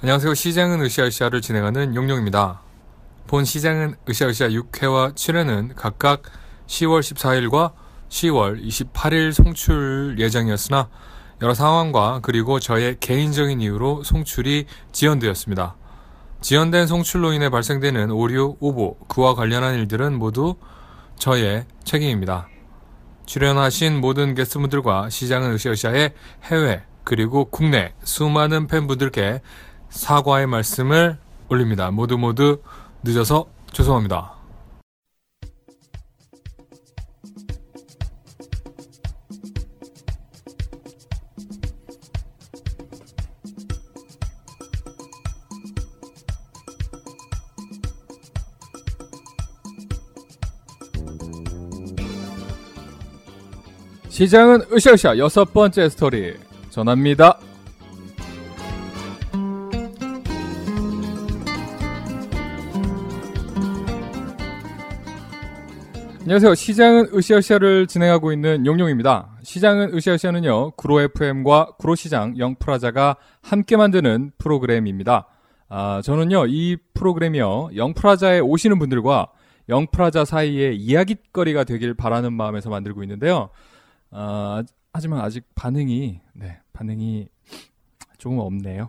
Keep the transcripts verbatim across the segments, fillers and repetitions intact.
안녕하세요. 시장은 으쌰으쌰를 진행하는 용용입니다. 본 시장은 으쌰으쌰 육 회와 칠 회는 각각 시월 십사일과 시월 이십팔일 송출 예정이었으나 여러 상황과 그리고 저의 개인적인 이유로 송출이 지연되었습니다. 지연된 송출로 인해 발생되는 오류, 오보, 그와 관련한 일들은 모두 저의 책임입니다. 출연하신 모든 게스트분들과 시장은 으쌰으쌰의 해외 그리고 국내 수많은 팬분들께 사과의 말씀을 올립니다. 모두 모두 늦어서 죄송합니다. 시장은 으쌰으쌰 여섯 번째 스토리 전합니다. 안녕하세요. 시장은 으쌰으쌰를 진행하고 있는 용용입니다. 시장은 으쌰으쌰는요, 구로 에프엠과 구로시장 영프라자가 함께 만드는 프로그램입니다. 아, 저는요, 이 프로그램이요, 영프라자에 오시는 분들과 영프라자 사이에 이야깃거리가 되길 바라는 마음에서 만들고 있는데요. 아, 하지만 아직 반응이, 네, 반응이 조금 없네요.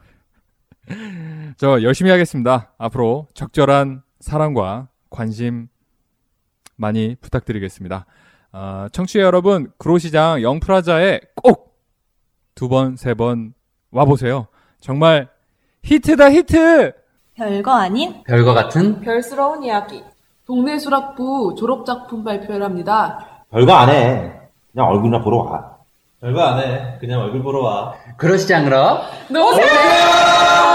저 열심히 하겠습니다. 앞으로 적절한 사랑과 관심 많이 부탁드리겠습니다. 아, 청취자 여러분, 구로시장 영프라자에 꼭 두 번, 세 번 와보세요. 정말 히트다, 히트! 별거 아닌? 별거 같은? 별스러운 이야기. 동네 수락부 졸업작품 발표를 합니다. 별거 안 해. 그냥 얼굴이나 보러 와. 별거 안 해. 그냥 얼굴 보러 와. 구로시장으로 노세요!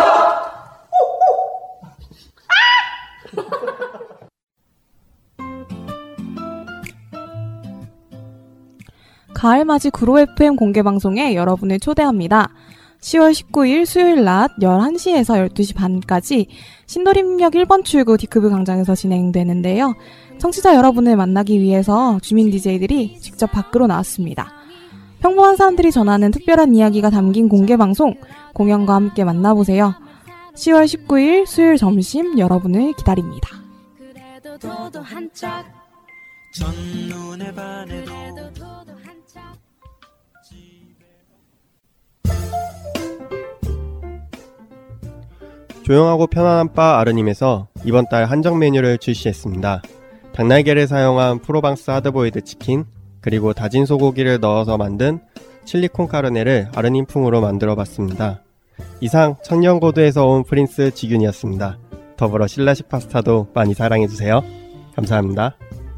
가을맞이 구로 에프엠 공개방송에 여러분을 초대합니다. 시월 십구일 수요일 낮 열한 시에서 열두 시 반까지 신도림역 일 번 출구 디크브 광장에서 진행되는데요. 청취자 여러분을 만나기 위해서 주민 디제이들이 직접 밖으로 나왔습니다. 평범한 사람들이 전하는 특별한 이야기가 담긴 공개방송, 공연과 함께 만나보세요. 시월 십구일 수요일 점심 여러분을 기다립니다. 첫눈에 반해도 조용하고 편안한 바 아르님에서 이번 달 한정 메뉴를 출시했습니다. 닭날개를 사용한 프로방스 하드보일드 치킨, 그리고 다진 소고기를 넣어서 만든 칠리콘 카르네를 아르님풍으로 만들어봤습니다. 이상 청년고도에서 온 프린스 지균이었습니다. 더불어 신라식 파스타도 많이 사랑해주세요. 감사합니다.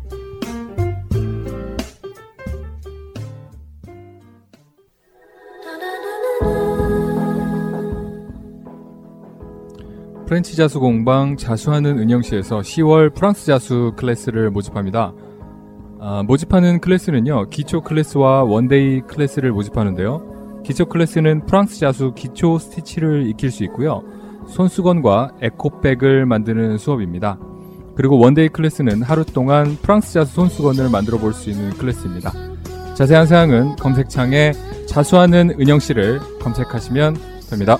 프렌치 자수 공방 자수하는 은영시에서 시월 프랑스 자수 클래스를 모집합니다. 아, 모집하는 클래스는요, 기초 클래스와 원데이 클래스를 모집하는데요. 기초 클래스는 프랑스 자수 기초 스티치를 익힐 수 있고요. 손수건과 에코백을 만드는 수업입니다. 그리고 원데이 클래스는 하루 동안 프랑스 자수 손수건을 만들어 볼 수 있는 클래스입니다. 자세한 사항은 검색창에 자수하는 은영씨를 검색하시면 됩니다.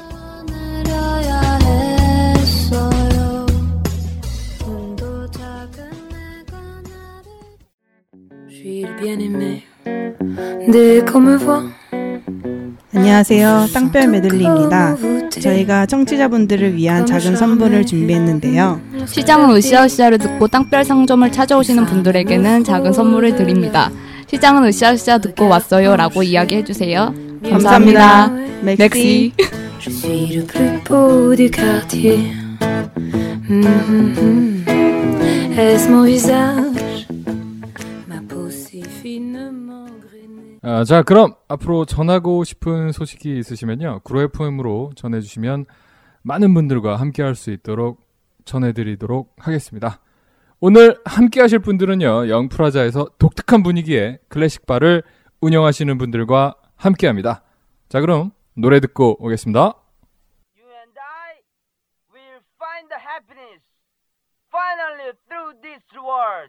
안녕하세요. 땅별 메들리입니다. 저희가 청취자분들을 위한 작은 선물을 준비했는데요. 시장은 으쌰으쌰를 듣고 땅별 상점을 찾아오시는 분들에게는 작은 선물을 드립니다. 시장은 으쌰으쌰 듣고 왔어요 라고 이야기해주세요. 감사합니다. 맥시. 아, 자, 그럼 앞으로 전하고 싶은 소식이 있으시면요, 구로 에프엠으로 전해주시면 많은 분들과 함께 할 수 있도록 전해드리도록 하겠습니다. 오늘 함께 하실 분들은요, 영프라자에서 독특한 분위기의 클래식바를 운영하시는 분들과 함께 합니다. 자, 그럼 노래 듣고 오겠습니다. You and I will find the happiness finally through this world.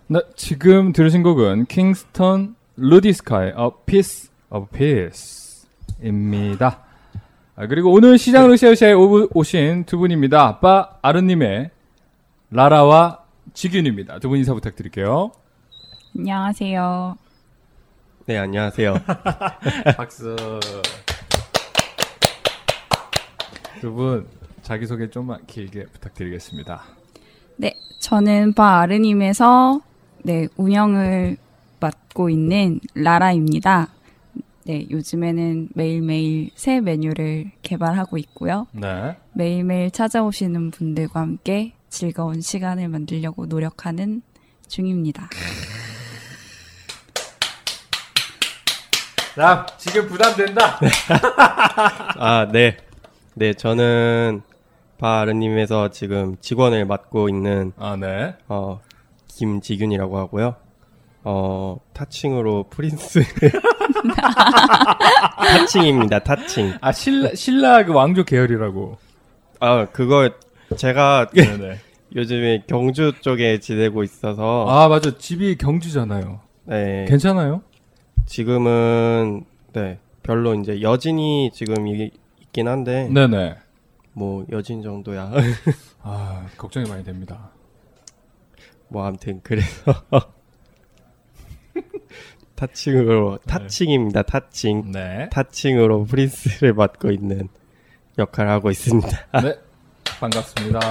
네, 지금 들으신 곡은 킹스턴 루디스카의 A Piece of Peace입니다. 아, 그리고 오늘 시장을 으쌰으쌰에 오신 두 분입니다. 빠 아르님의 라라와 지균입니다. 두 분 인사 부탁드릴게요. 안녕하세요. 네, 안녕하세요. 박수. 두 분 자기소개 좀만 길게 부탁드리겠습니다. 네, 저는 바 아르님에서 네, 운영을 맡고 있는 라라입니다. 네, 요즘에는 매일매일 새 메뉴를 개발하고 있고요. 네. 매일매일 찾아오시는 분들과 함께 즐거운 시간을 만들려고 노력하는 중입니다. 자, 지금 부담된다. 아, 네. 네, 저는 바르님에서 지금 직원을 맡고 있는 아, 네. 어, 김지균이라고 하고요. 어, 타칭으로 프린스. 타칭입니다, 타칭. 아, 신라, 신라 그 왕조 계열이라고. 아, 그거 제가 네네. 요즘에 경주 쪽에 지내고 있어서. 아, 맞아. 집이 경주잖아요. 네. 괜찮아요? 지금은, 네. 별로 이제 여진이 지금 이, 있긴 한데. 네네. 뭐, 여진 정도야. 아, 걱정이 많이 됩니다. 뭐, 아무튼, 그래서. 타칭으로, 타칭입니다, 타칭. 네. 타칭으로 프린스를 맡고 있는 역할을 하고 있습니다. 네. 반갑습니다.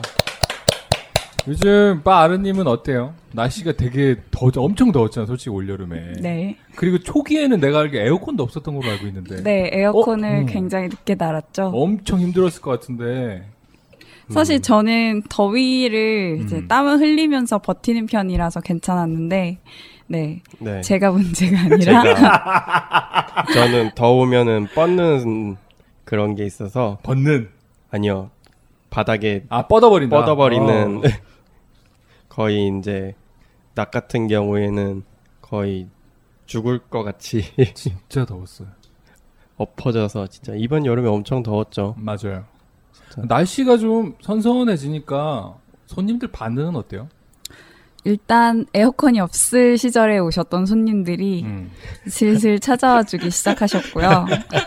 요즘 바 아르님은 어때요? 날씨가 되게 더, 엄청 더웠잖아, 솔직히 올여름에. 네. 그리고 초기에는 내가 알기에 에어컨도 없었던 걸로 알고 있는데. 네, 에어컨을 어? 음. 굉장히 늦게 달았죠. 엄청 힘들었을 것 같은데. 사실 음. 저는 더위를 이제 음. 땀을 흘리면서 버티는 편이라서 괜찮았는데, 네. 네. 제가 문제가 아니라. 제가 저는 더우면은 뻗는 그런 게 있어서. 뻗는? 아니요. 바닥에. 아, 뻗어버린다. 뻗어버리는. 어. 거의 이제, 낮 같은 경우에는 거의 죽을 것 같이. 진짜 더웠어요. 엎어져서 진짜. 이번 여름에 엄청 더웠죠. 맞아요. 진짜. 날씨가 좀 선선해지니까 손님들 반응은 어때요? 일단 에어컨이 없을 시절에 오셨던 손님들이 음. 슬슬 찾아와 주기 시작하셨고요.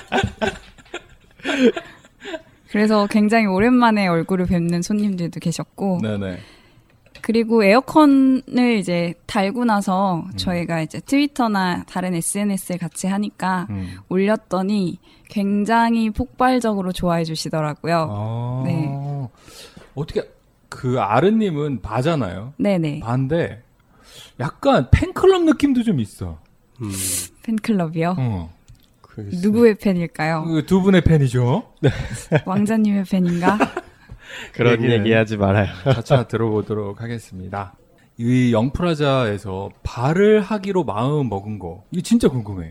그래서 굉장히 오랜만에 얼굴을 뵙는 손님들도 계셨고. 네네. 그리고 에어컨을 이제 달고 나서 음. 저희가 이제 트위터나 다른 에스엔에스를 같이 하니까 음. 올렸더니 굉장히 폭발적으로 좋아해 주시더라고요. 아. 네. 어떻게 그 아르님은 바잖아요. 네네. 바인데 약간 팬클럽 느낌도 좀 있어. 음. 팬클럽이요? 어. 누구의 팬일까요? 그 두 분의 팬이죠. 왕자님의 팬인가? 그런 얘기 하지 말아요. 차차 들어보도록 하겠습니다. 이 영프라자에서 발을 하기로 마음 먹은 거 이게 진짜 궁금해.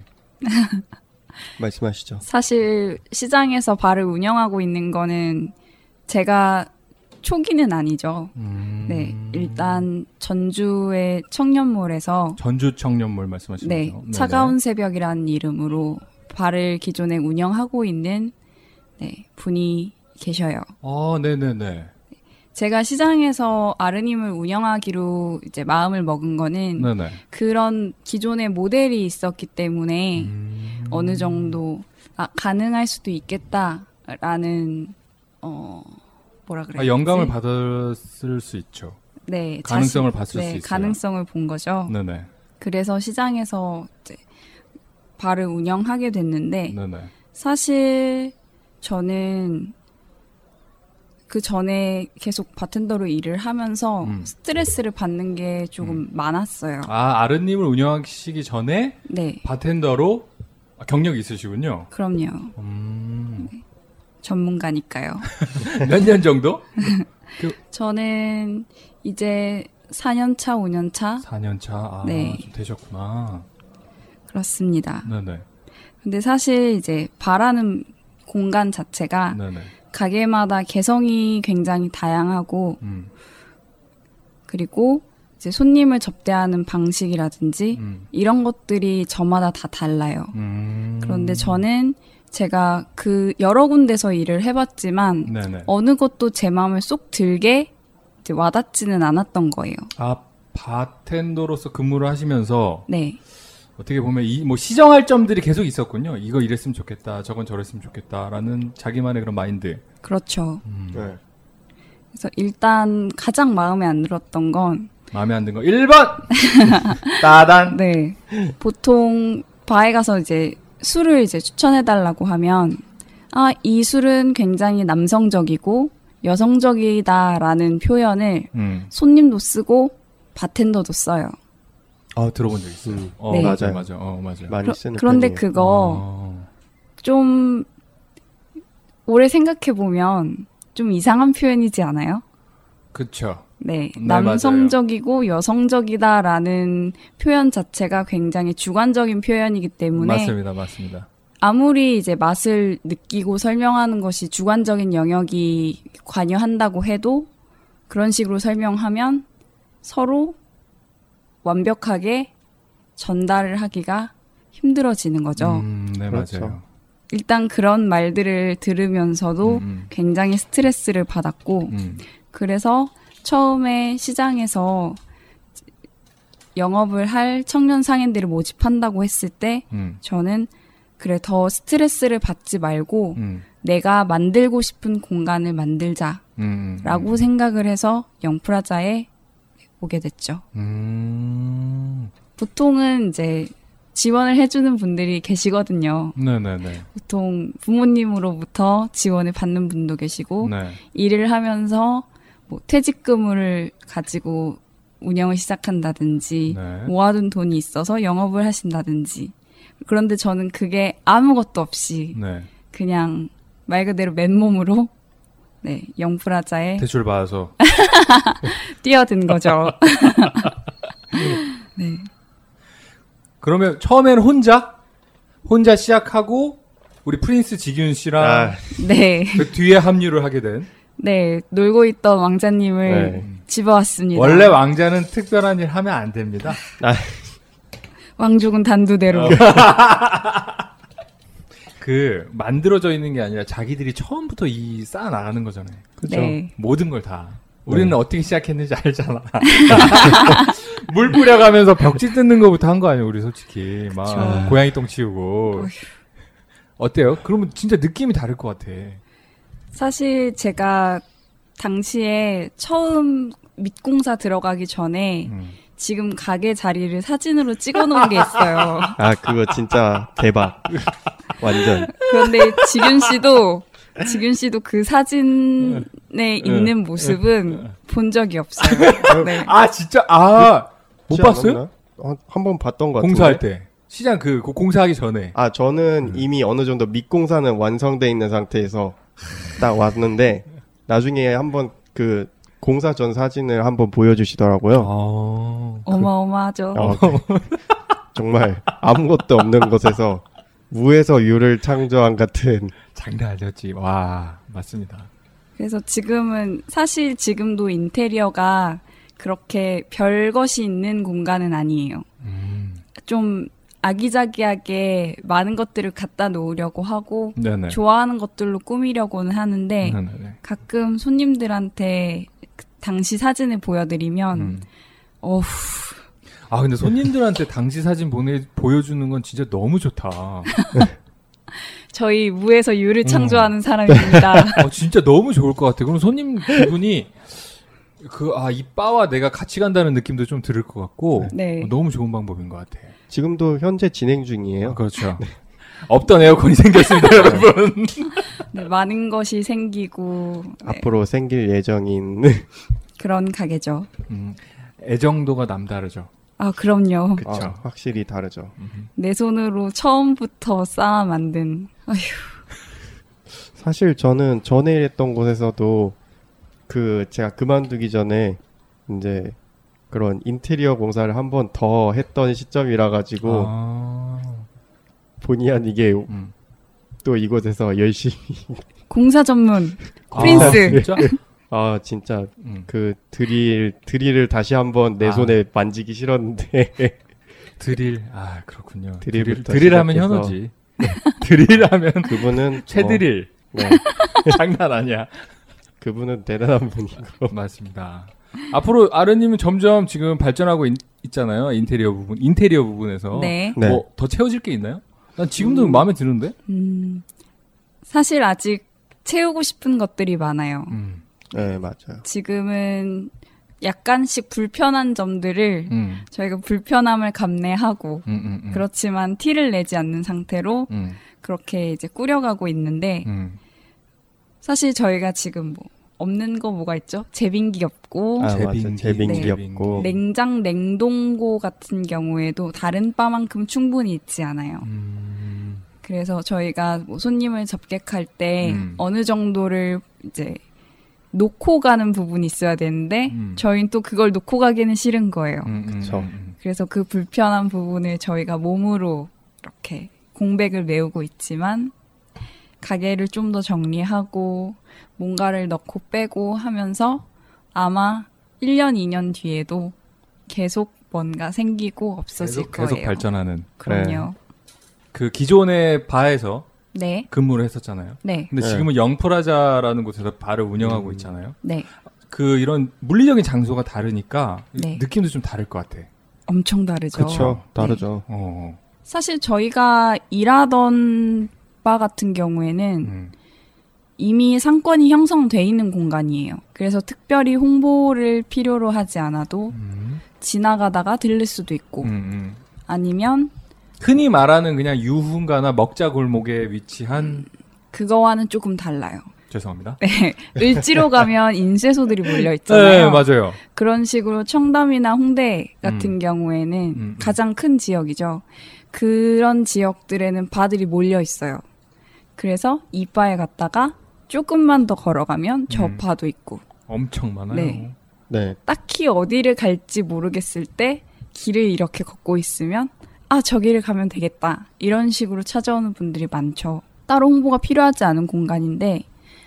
말씀하시죠. 사실 시장에서 바를 운영하고 있는 거는 제가 초기는 아니죠. 음... 네, 일단 전주의 청년몰에서 전주 청년몰 말씀하시는 네, 거죠? 차가운 새벽이라는 이름으로 바를 기존에 운영하고 있는 네, 분이 계셔요. 아, 네네네. 제가 시장에서 아르님을 운영하기로 이제 마음을 먹은 거는 네네. 그런 기존의 모델이 있었기 때문에 음... 어느 정도 아, 가능할 수도 있겠다라는 어 뭐라 그래야 아, 영감을 받았을 수 있죠. 네, 가능성을 자신, 봤을 네, 수 있어요. 가능성을 본 거죠. 네네. 그래서 시장에서 이제 바를 운영하게 됐는데 네네. 사실 저는 그 전에 계속 바텐더로 일을 하면서 음. 스트레스를 받는 게 조금 음. 많았어요. 아, 아르님을 운영하시기 전에 네. 바텐더로 경력이 있으시군요. 그럼요. 음. 네. 전문가니까요. 몇 년 정도? 그... 저는 이제 사 년 차, 오 년 차. 사 년 차. 아, 네. 좀 되셨구나. 그렇습니다. 네네. 근데 사실 이제 바라는 공간 자체가 네네. 가게마다 개성이 굉장히 다양하고 음. 그리고 이제 손님을 접대하는 방식이라든지 음. 이런 것들이 저마다 다 달라요. 음. 그런데 저는 제가 그 여러 군데서 일을 해봤지만 네네. 어느 것도 제 마음을 쏙 들게 이제 와닿지는 않았던 거예요. 아, 바텐더로서 근무를 하시면서 네. 어떻게 보면 이 뭐 시정할 점들이 계속 있었군요. 이거 이랬으면 좋겠다, 저건 저랬으면 좋겠다라는 자기만의 그런 마인드. 그렇죠. 음. 네. 그래서 일단 가장 마음에 안 들었던 건 마음에 안 든 거 일 번 따단. 네. 보통 바에 가서 이제 술을 이제 추천해 달라고 하면 아, 이 술은 굉장히 남성적이고 여성적이다라는 표현을 음. 손님도 쓰고 바텐더도 써요. 아, 들어본 적 있어요. 음. 어, 네. 맞아요, 맞아요. 어, 맞아요. 많이 쓰는 그런데 편이에요. 그거 어. 좀 오래 생각해 보면 좀 이상한 표현이지 않아요? 그쵸. 네, 네, 남성적이고 여성적이다라는 표현 자체가 굉장히 주관적인 표현이기 때문에 맞습니다, 맞습니다. 아무리 이제 맛을 느끼고 설명하는 것이 주관적인 영역이 관여한다고 해도 그런 식으로 설명하면 서로 완벽하게 전달을 하기가 힘들어지는 거죠. 음, 네, 그렇죠. 맞아요. 일단 그런 말들을 들으면서도 음, 굉장히 스트레스를 받았고 음. 그래서 처음에 시장에서 영업을 할 청년 상인들을 모집한다고 했을 때 음, 저는 그래 더 스트레스를 받지 말고 음, 내가 만들고 싶은 공간을 만들자라고 음, 음. 생각을 해서 영프라자에 오게 됐죠. 음. 보통은 이제 지원을 해주는 분들이 계시거든요. 네네네. 보통 부모님으로부터 지원을 받는 분도 계시고 네. 일을 하면서 뭐 퇴직금을 가지고 운영을 시작한다든지 네. 모아둔 돈이 있어서 영업을 하신다든지 그런데 저는 그게 아무것도 없이 네. 그냥 말 그대로 맨몸으로 네 영프라자에 대출 받아서. 뛰어든 거죠. 네. 그러면 처음에는 혼자? 혼자 시작하고 우리 프린스 지균 씨랑 아, 네. 그 뒤에 합류를 하게 된. 네. 놀고 있던 왕자님을 네. 집어왔습니다. 원래 왕자는 특별한 일 하면 안 됩니다. 왕족은 단두대로. 그 만들어져 있는 게 아니라 자기들이 처음부터 이 쌓아 나가는 거잖아요. 그죠. 네. 모든 걸 다. 우리는 네. 어떻게 시작했는지 알잖아. 물 뿌려가면서 벽지 뜯는 거부터 한 거 아니에요, 우리 솔직히. 막 그쵸. 고양이 똥 치우고. 어휴. 어때요? 그러면 진짜 느낌이 다를 것 같아. 사실 제가 당시에 처음 밑공사 들어가기 전에 음. 지금 가게 자리를 사진으로 찍어 놓은 게 있어요. 아, 그거 진짜 대박. 완전. 그런데 지균 씨도 지균 씨도 그 사진에 있는 모습은 본 적이 없어요. 네. 아, 진짜? 아, 못 그렇지 봤어요? 않았나? 어, 한번 봤던 것 같은데. 공사할 때. 시장 그, 그 공사하기 전에. 아, 저는 음. 이미 어느 정도 밑공사는 완성돼 있는 상태에서 딱 왔는데 나중에 한번 그 공사 전 사진을 한번 보여주시더라고요. 아. 어마어마하죠. 어, 정말 아무것도 없는 곳에서 무에서 유를 창조한 같은. 장난 아니었지. 와, 맞습니다. 그래서 지금은 사실 지금도 인테리어가 그렇게 별것이 있는 공간은 아니에요. 음. 좀 아기자기하게 많은 것들을 갖다 놓으려고 하고 네네. 좋아하는 것들로 꾸미려고는 하는데 네네네. 가끔 손님들한테 그 당시 사진을 보여드리면 음. 어후 아, 근데 손님들한테 당시 사진 보내, 보여주는 건 진짜 너무 좋다. 저희 무에서 유를 음. 창조하는 사람입니다. 어, 진짜 너무 좋을 것 같아. 그럼 손님 기분이 그, 아, 이 바와 내가 같이 간다는 느낌도 좀 들을 것 같고. 네. 어, 너무 좋은 방법인 것 같아. 지금도 현재 진행 중이에요. 아, 그렇죠. 없던 에어컨이 생겼습니다, 여러분. 네, 많은 것이 생기고 네, 앞으로 생길 예정인. 그런 가게죠. 음, 애정도가 남다르죠. 아 그럼요. 그쵸. 아, 확실히 다르죠. 음. 내 손으로 처음부터 쌓아 만든. 아휴. 사실 저는 전에 일했던 곳에서도 그 제가 그만두기 전에 이제 그런 인테리어 공사를 한 번 더 했던 시점이라 가지고 아. 본의 아니게 음. 또 이곳에서 열심히 공사 전문 아, 프린스. 진짜? 아 진짜 음. 그 드릴 드릴을 다시 한번 내 아. 손에 만지기 싫었는데 드릴. 아, 그렇군요. 드릴부터 드릴, 드릴하면 시작해서. 현어지. 드릴하면 그분은 최드릴. 어, 네. 장난 아니야. 그분은 대단한 분이고. 맞습니다. 앞으로 아르님은 점점 지금 발전하고 있, 있잖아요. 인테리어 부분, 인테리어 부분에서. 네. 뭐 더 채워질 게 있나요? 난 지금도 음. 마음에 드는데. 음, 사실 아직 채우고 싶은 것들이 많아요. 음. 네, 맞아요. 지금은 약간씩 불편한 점들을 음. 저희가 불편함을 감내하고 음, 음, 음. 그렇지만 티를 내지 않는 상태로 음. 그렇게 이제 꾸려가고 있는데 음. 사실 저희가 지금 뭐 없는 거 뭐가 있죠? 제빙기 없고 아, 제빙기, 맞아. 제빙기 네. 없고 냉장 냉동고 같은 경우에도 다른 바만큼 충분히 있지 않아요. 음. 그래서 저희가 뭐 손님을 접객할 때 음. 어느 정도를 이제 놓고 가는 부분이 있어야 되는데 음. 저희는 또 그걸 놓고 가기는 싫은 거예요. 음, 음, 그쵸. 음. 그래서 그 불편한 부분을 저희가 몸으로 이렇게 공백을 메우고 있지만 가게를 좀 더 정리하고 뭔가를 넣고 빼고 하면서 아마 일 년, 이 년 뒤에도 계속 뭔가 생기고 없어질 계속, 거예요. 계속 발전하는. 그럼요. 그 기존의 바에서 네. 근무를 했었잖아요. 네. 근데 네. 지금은 영프라자라는 곳에서 바를 운영하고 있잖아요. 네. 그 이런 물리적인 장소가 다르니까 네. 느낌도 좀 다를 것 같아. 엄청 다르죠. 그렇죠. 다르죠. 어. 사실 저희가 일하던 바 같은 경우에는 음. 이미 상권이 형성돼 있는 공간이에요. 그래서 특별히 홍보를 필요로 하지 않아도 음. 지나가다가 들릴 수도 있고 음, 음. 아니면 흔히 말하는 그냥 유흥가나 먹자 골목에 위치한 그거와는 조금 달라요. 죄송합니다. 네, 을지로 가면 인쇄소들이 몰려 네, 있잖아요. 맞아요. 그런 식으로 청담이나 홍대 같은 음. 경우에는 음. 가장 큰 지역이죠. 그런 지역들에는 바들이 몰려 있어요. 그래서 이 바에 갔다가 조금만 더 걸어가면 저 음. 바도 있고 엄청 많아요. 네. 네. 딱히 어디를 갈지 모르겠을 때 길을 이렇게 걷고 있으면 아 저기를 가면 되겠다 이런 식으로 찾아오는 분들이 많죠. 따로 홍보가 필요하지 않은 공간인데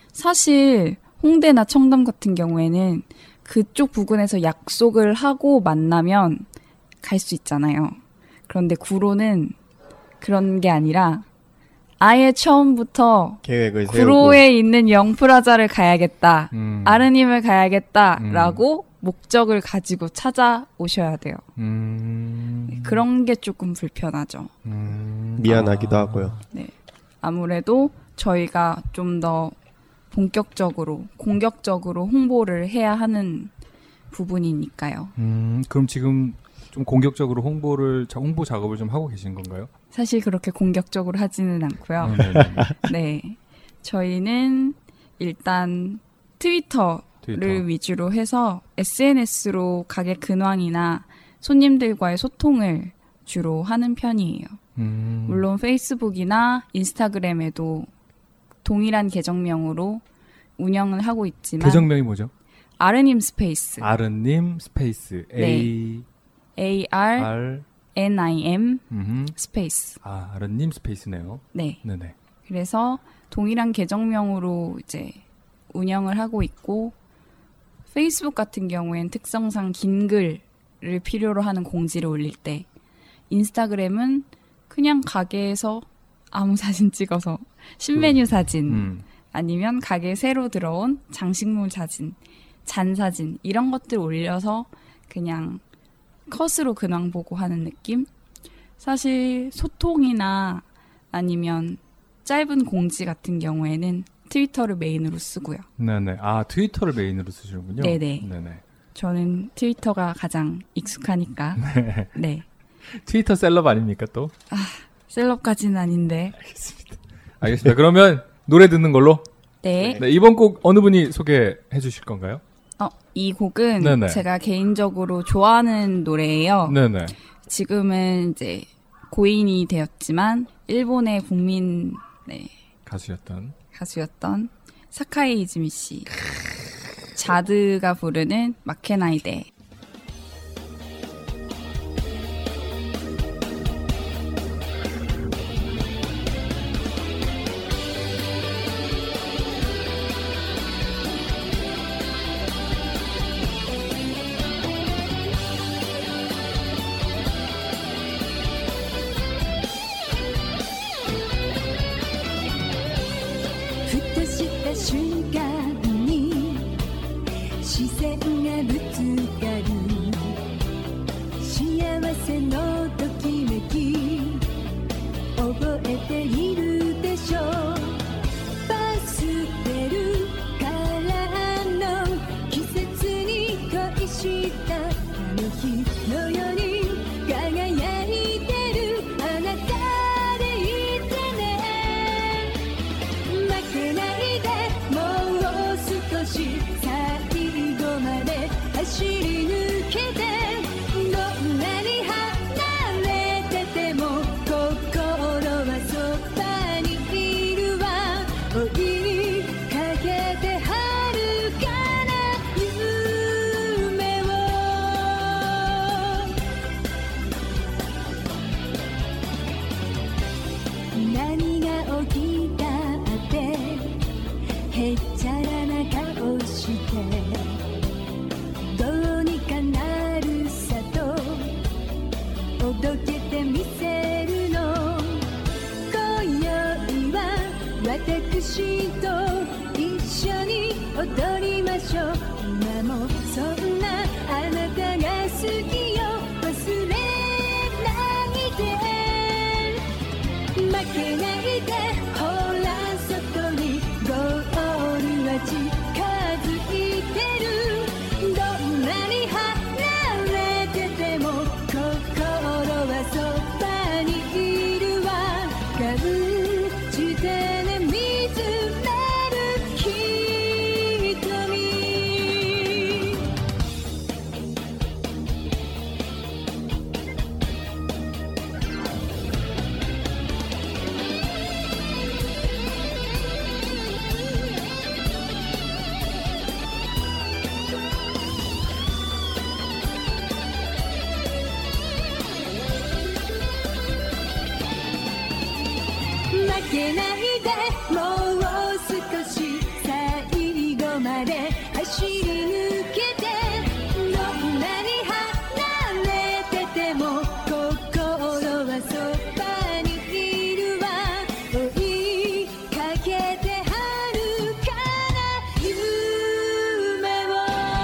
사실 홍대나 청담 같은 경우에는 그쪽 부근에서 약속을 하고 만나면 갈 수 있잖아요. 그런데 구로는 그런 게 아니라 아예 처음부터 계획을 세우고 구로에 있는 영프라자를 가야겠다. 음. 아르님을 가야겠다라고 음. 목적을 가지고 찾아오셔야 돼요. 음. 그런 게 조금 불편하죠. 음. 미안하기도 아. 하고요. 네. 아무래도 저희가 좀 더 본격적으로, 공격적으로 홍보를 해야 하는 부분이니까요. 음, 그럼 지금 좀 공격적으로 홍보를 홍보 작업을 좀 하고 계신 건가요? 사실 그렇게 공격적으로 하지는 않고요. 음, 네, 네. 네. 저희는 일단 트위터를 트위터. 위주로 해서 에스엔에스로 가게 근황이나 손님들과의 소통을 주로 하는 편이에요. 음. 물론 페이스북이나 인스타그램에도 동일한 계정명으로 운영을 하고 있지만 계정명이 뭐죠? 아르님 스페이스 아르님 스페이스 A A R R N I M 음흠. 스페이스. 아, 아르님 스페이스네요. 네. 네네. 그래서 동일한 계정명으로 이제 운영을 하고 있고 페이스북 같은 경우엔 특성상 긴 글을 필요로 하는 공지를 올릴 때 인스타그램은 그냥 가게에서 아무 사진 찍어서 신메뉴 사진 음. 아니면 가게에 새로 들어온 장식물 사진, 잔 사진 이런 것들 올려서 그냥 컷으로 근황 보고 하는 느낌? 사실 소통이나 아니면 짧은 공지 같은 경우에는 트위터를 메인으로 쓰고요. 네네. 아, 트위터를 메인으로 쓰시는군요. 네네. 네네. 저는 트위터가 가장 익숙하니까. 네. 네. 트위터 셀럽 아닙니까 또? 아, 셀럽까지는 아닌데. 알겠습니다. 알겠습니다. 그러면 노래 듣는 걸로. 네. 네, 이번 곡 어느 분이 소개해 주실 건가요? 어, 이 곡은 네네. 제가 개인적으로 좋아하는 노래예요. 네네. 지금은 이제 고인이 되었지만 일본의 국민 네, 가수였던 가수였던 사카이 이즈미 씨. 자드가 부르는 마케나이데. ふとした瞬間に視線がぶつかる幸せのときめき覚えているでしょうパステルカラーの季節に恋したあの日のように輝いてるあなたでいてね負けないでもう少し最後まで走り抜けてどんなに離れてても心はそばにいるわ追いかけて遥かな夢を何が起きたってへっちゃらな顔してどうにかなるさとおどけてみせるの今宵は私と一緒に踊りましょう今もそんなあなたが好きよ忘れないで負けないでほら外にゴールは近づいてるどんなに離れてても心はそばにいるわ感じてね見つめる瞳負けないでもう少し最後まで走り抜けてどんなに離れてても心はそばにいるわ追いかけて遥かな夢を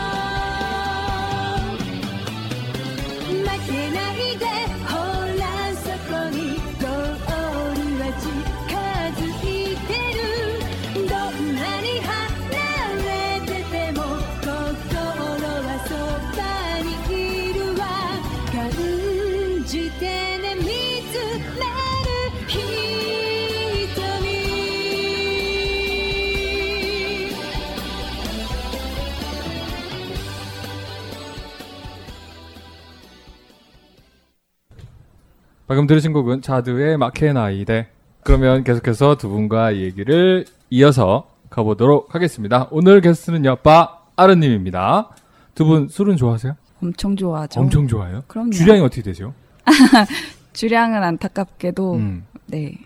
負けないでほらそこにゴールは近づいてるどんなに離れてても心はそばにいるわ感じてね見つめる瞳 방금 들으신 곡은 자드의 마케나이데. 그러면 계속해서 두 분과 얘기를 이어서 가보도록 하겠습니다. 오늘 게스트는요, 바 아르님입니다. 두 분 술은 좋아하세요? 엄청 좋아하죠. 엄청 좋아해요? 그럼요. 주량이 어떻게 되죠? 주량은 안타깝게도 음, 네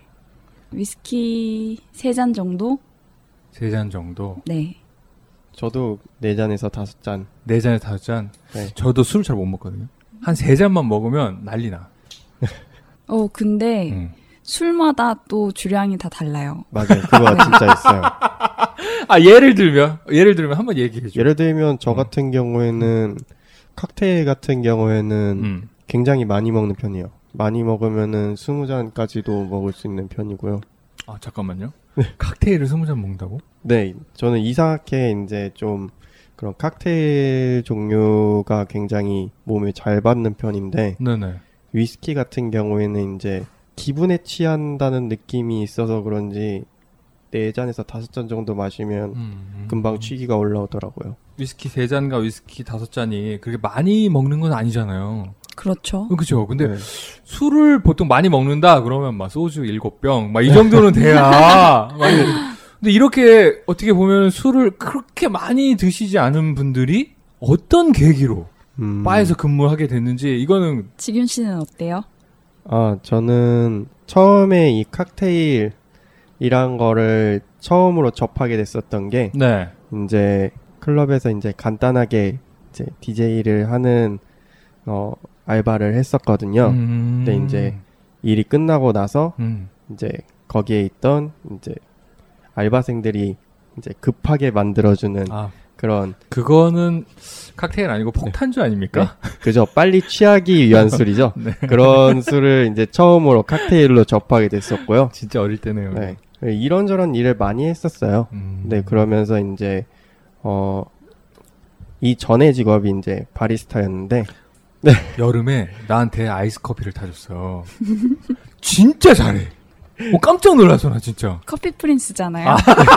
위스키 세 잔 정도? 세 잔 정도. 네. 저도 네 잔에서 다섯 잔. 네 잔에 다섯 잔. 네. 저도 술을 잘 못 먹거든요. 한 세 잔만 먹으면 난리 나. 어 근데 음. 술마다 또 주량이 다 달라요. 맞아요. 그거 진짜 있어요. 아, 예를 들면, 예를 들면 한번 얘기해줘. 예를 들면 저 같은 경우에는 칵테일 같은 경우에는 음. 굉장히 많이 먹는 편이에요. 많이 먹으면은 스무 잔까지도 먹을 수 있는 편이고요. 아, 잠깐만요. 칵테일을 스무 잔 먹는다고? 네, 저는 이상하게 이제 좀 그런 칵테일 종류가 굉장히 몸에 잘 받는 편인데 네네. 위스키 같은 경우에는 이제 기분에 취한다는 느낌이 있어서 그런지 네 잔에서 다섯 잔 정도 마시면 음, 금방 취기가 올라오더라고요. 위스키 세 잔과 위스키 다섯 잔이 그렇게 많이 먹는 건 아니잖아요. 그렇죠. 그렇죠. 근데 네. 술을 보통 많이 먹는다 그러면 막 소주 일곱 병 막 이 정도는 돼야. 많이 근데 이렇게 어떻게 보면 술을 그렇게 많이 드시지 않은 분들이 어떤 계기로 음. 바에서 근무하게 됐는지 이거는 지균 씨는 어때요? 아, 저는 처음에 이 칵테일이란 거를 처음으로 접하게 됐었던 게 네. 이제 클럽에서 이제 간단하게 이제 디제이를 하는 어 알바를 했었거든요. 음. 근데 이제 일이 끝나고 나서 음. 이제 거기에 있던 이제 알바생들이 이제 급하게 만들어주는 아, 그런 그거는 칵테일 아니고 폭탄주 아닙니까? 네. 그죠. 빨리 취하기 위한 술이죠. 네. 그런 술을 이제 처음으로 칵테일로 접하게 됐었고요. 진짜 어릴 때네요. 네. 이런저런 일을 많이 했었어요. 음. 네, 그러면서 이제 어, 이 전에 직업이 이제 바리스타였는데 네. 여름에 나한테 아이스 커피를 타줬어요. 진짜 잘해. 어, 깜짝 놀라서 나 진짜. 커피 프린스잖아요. 아.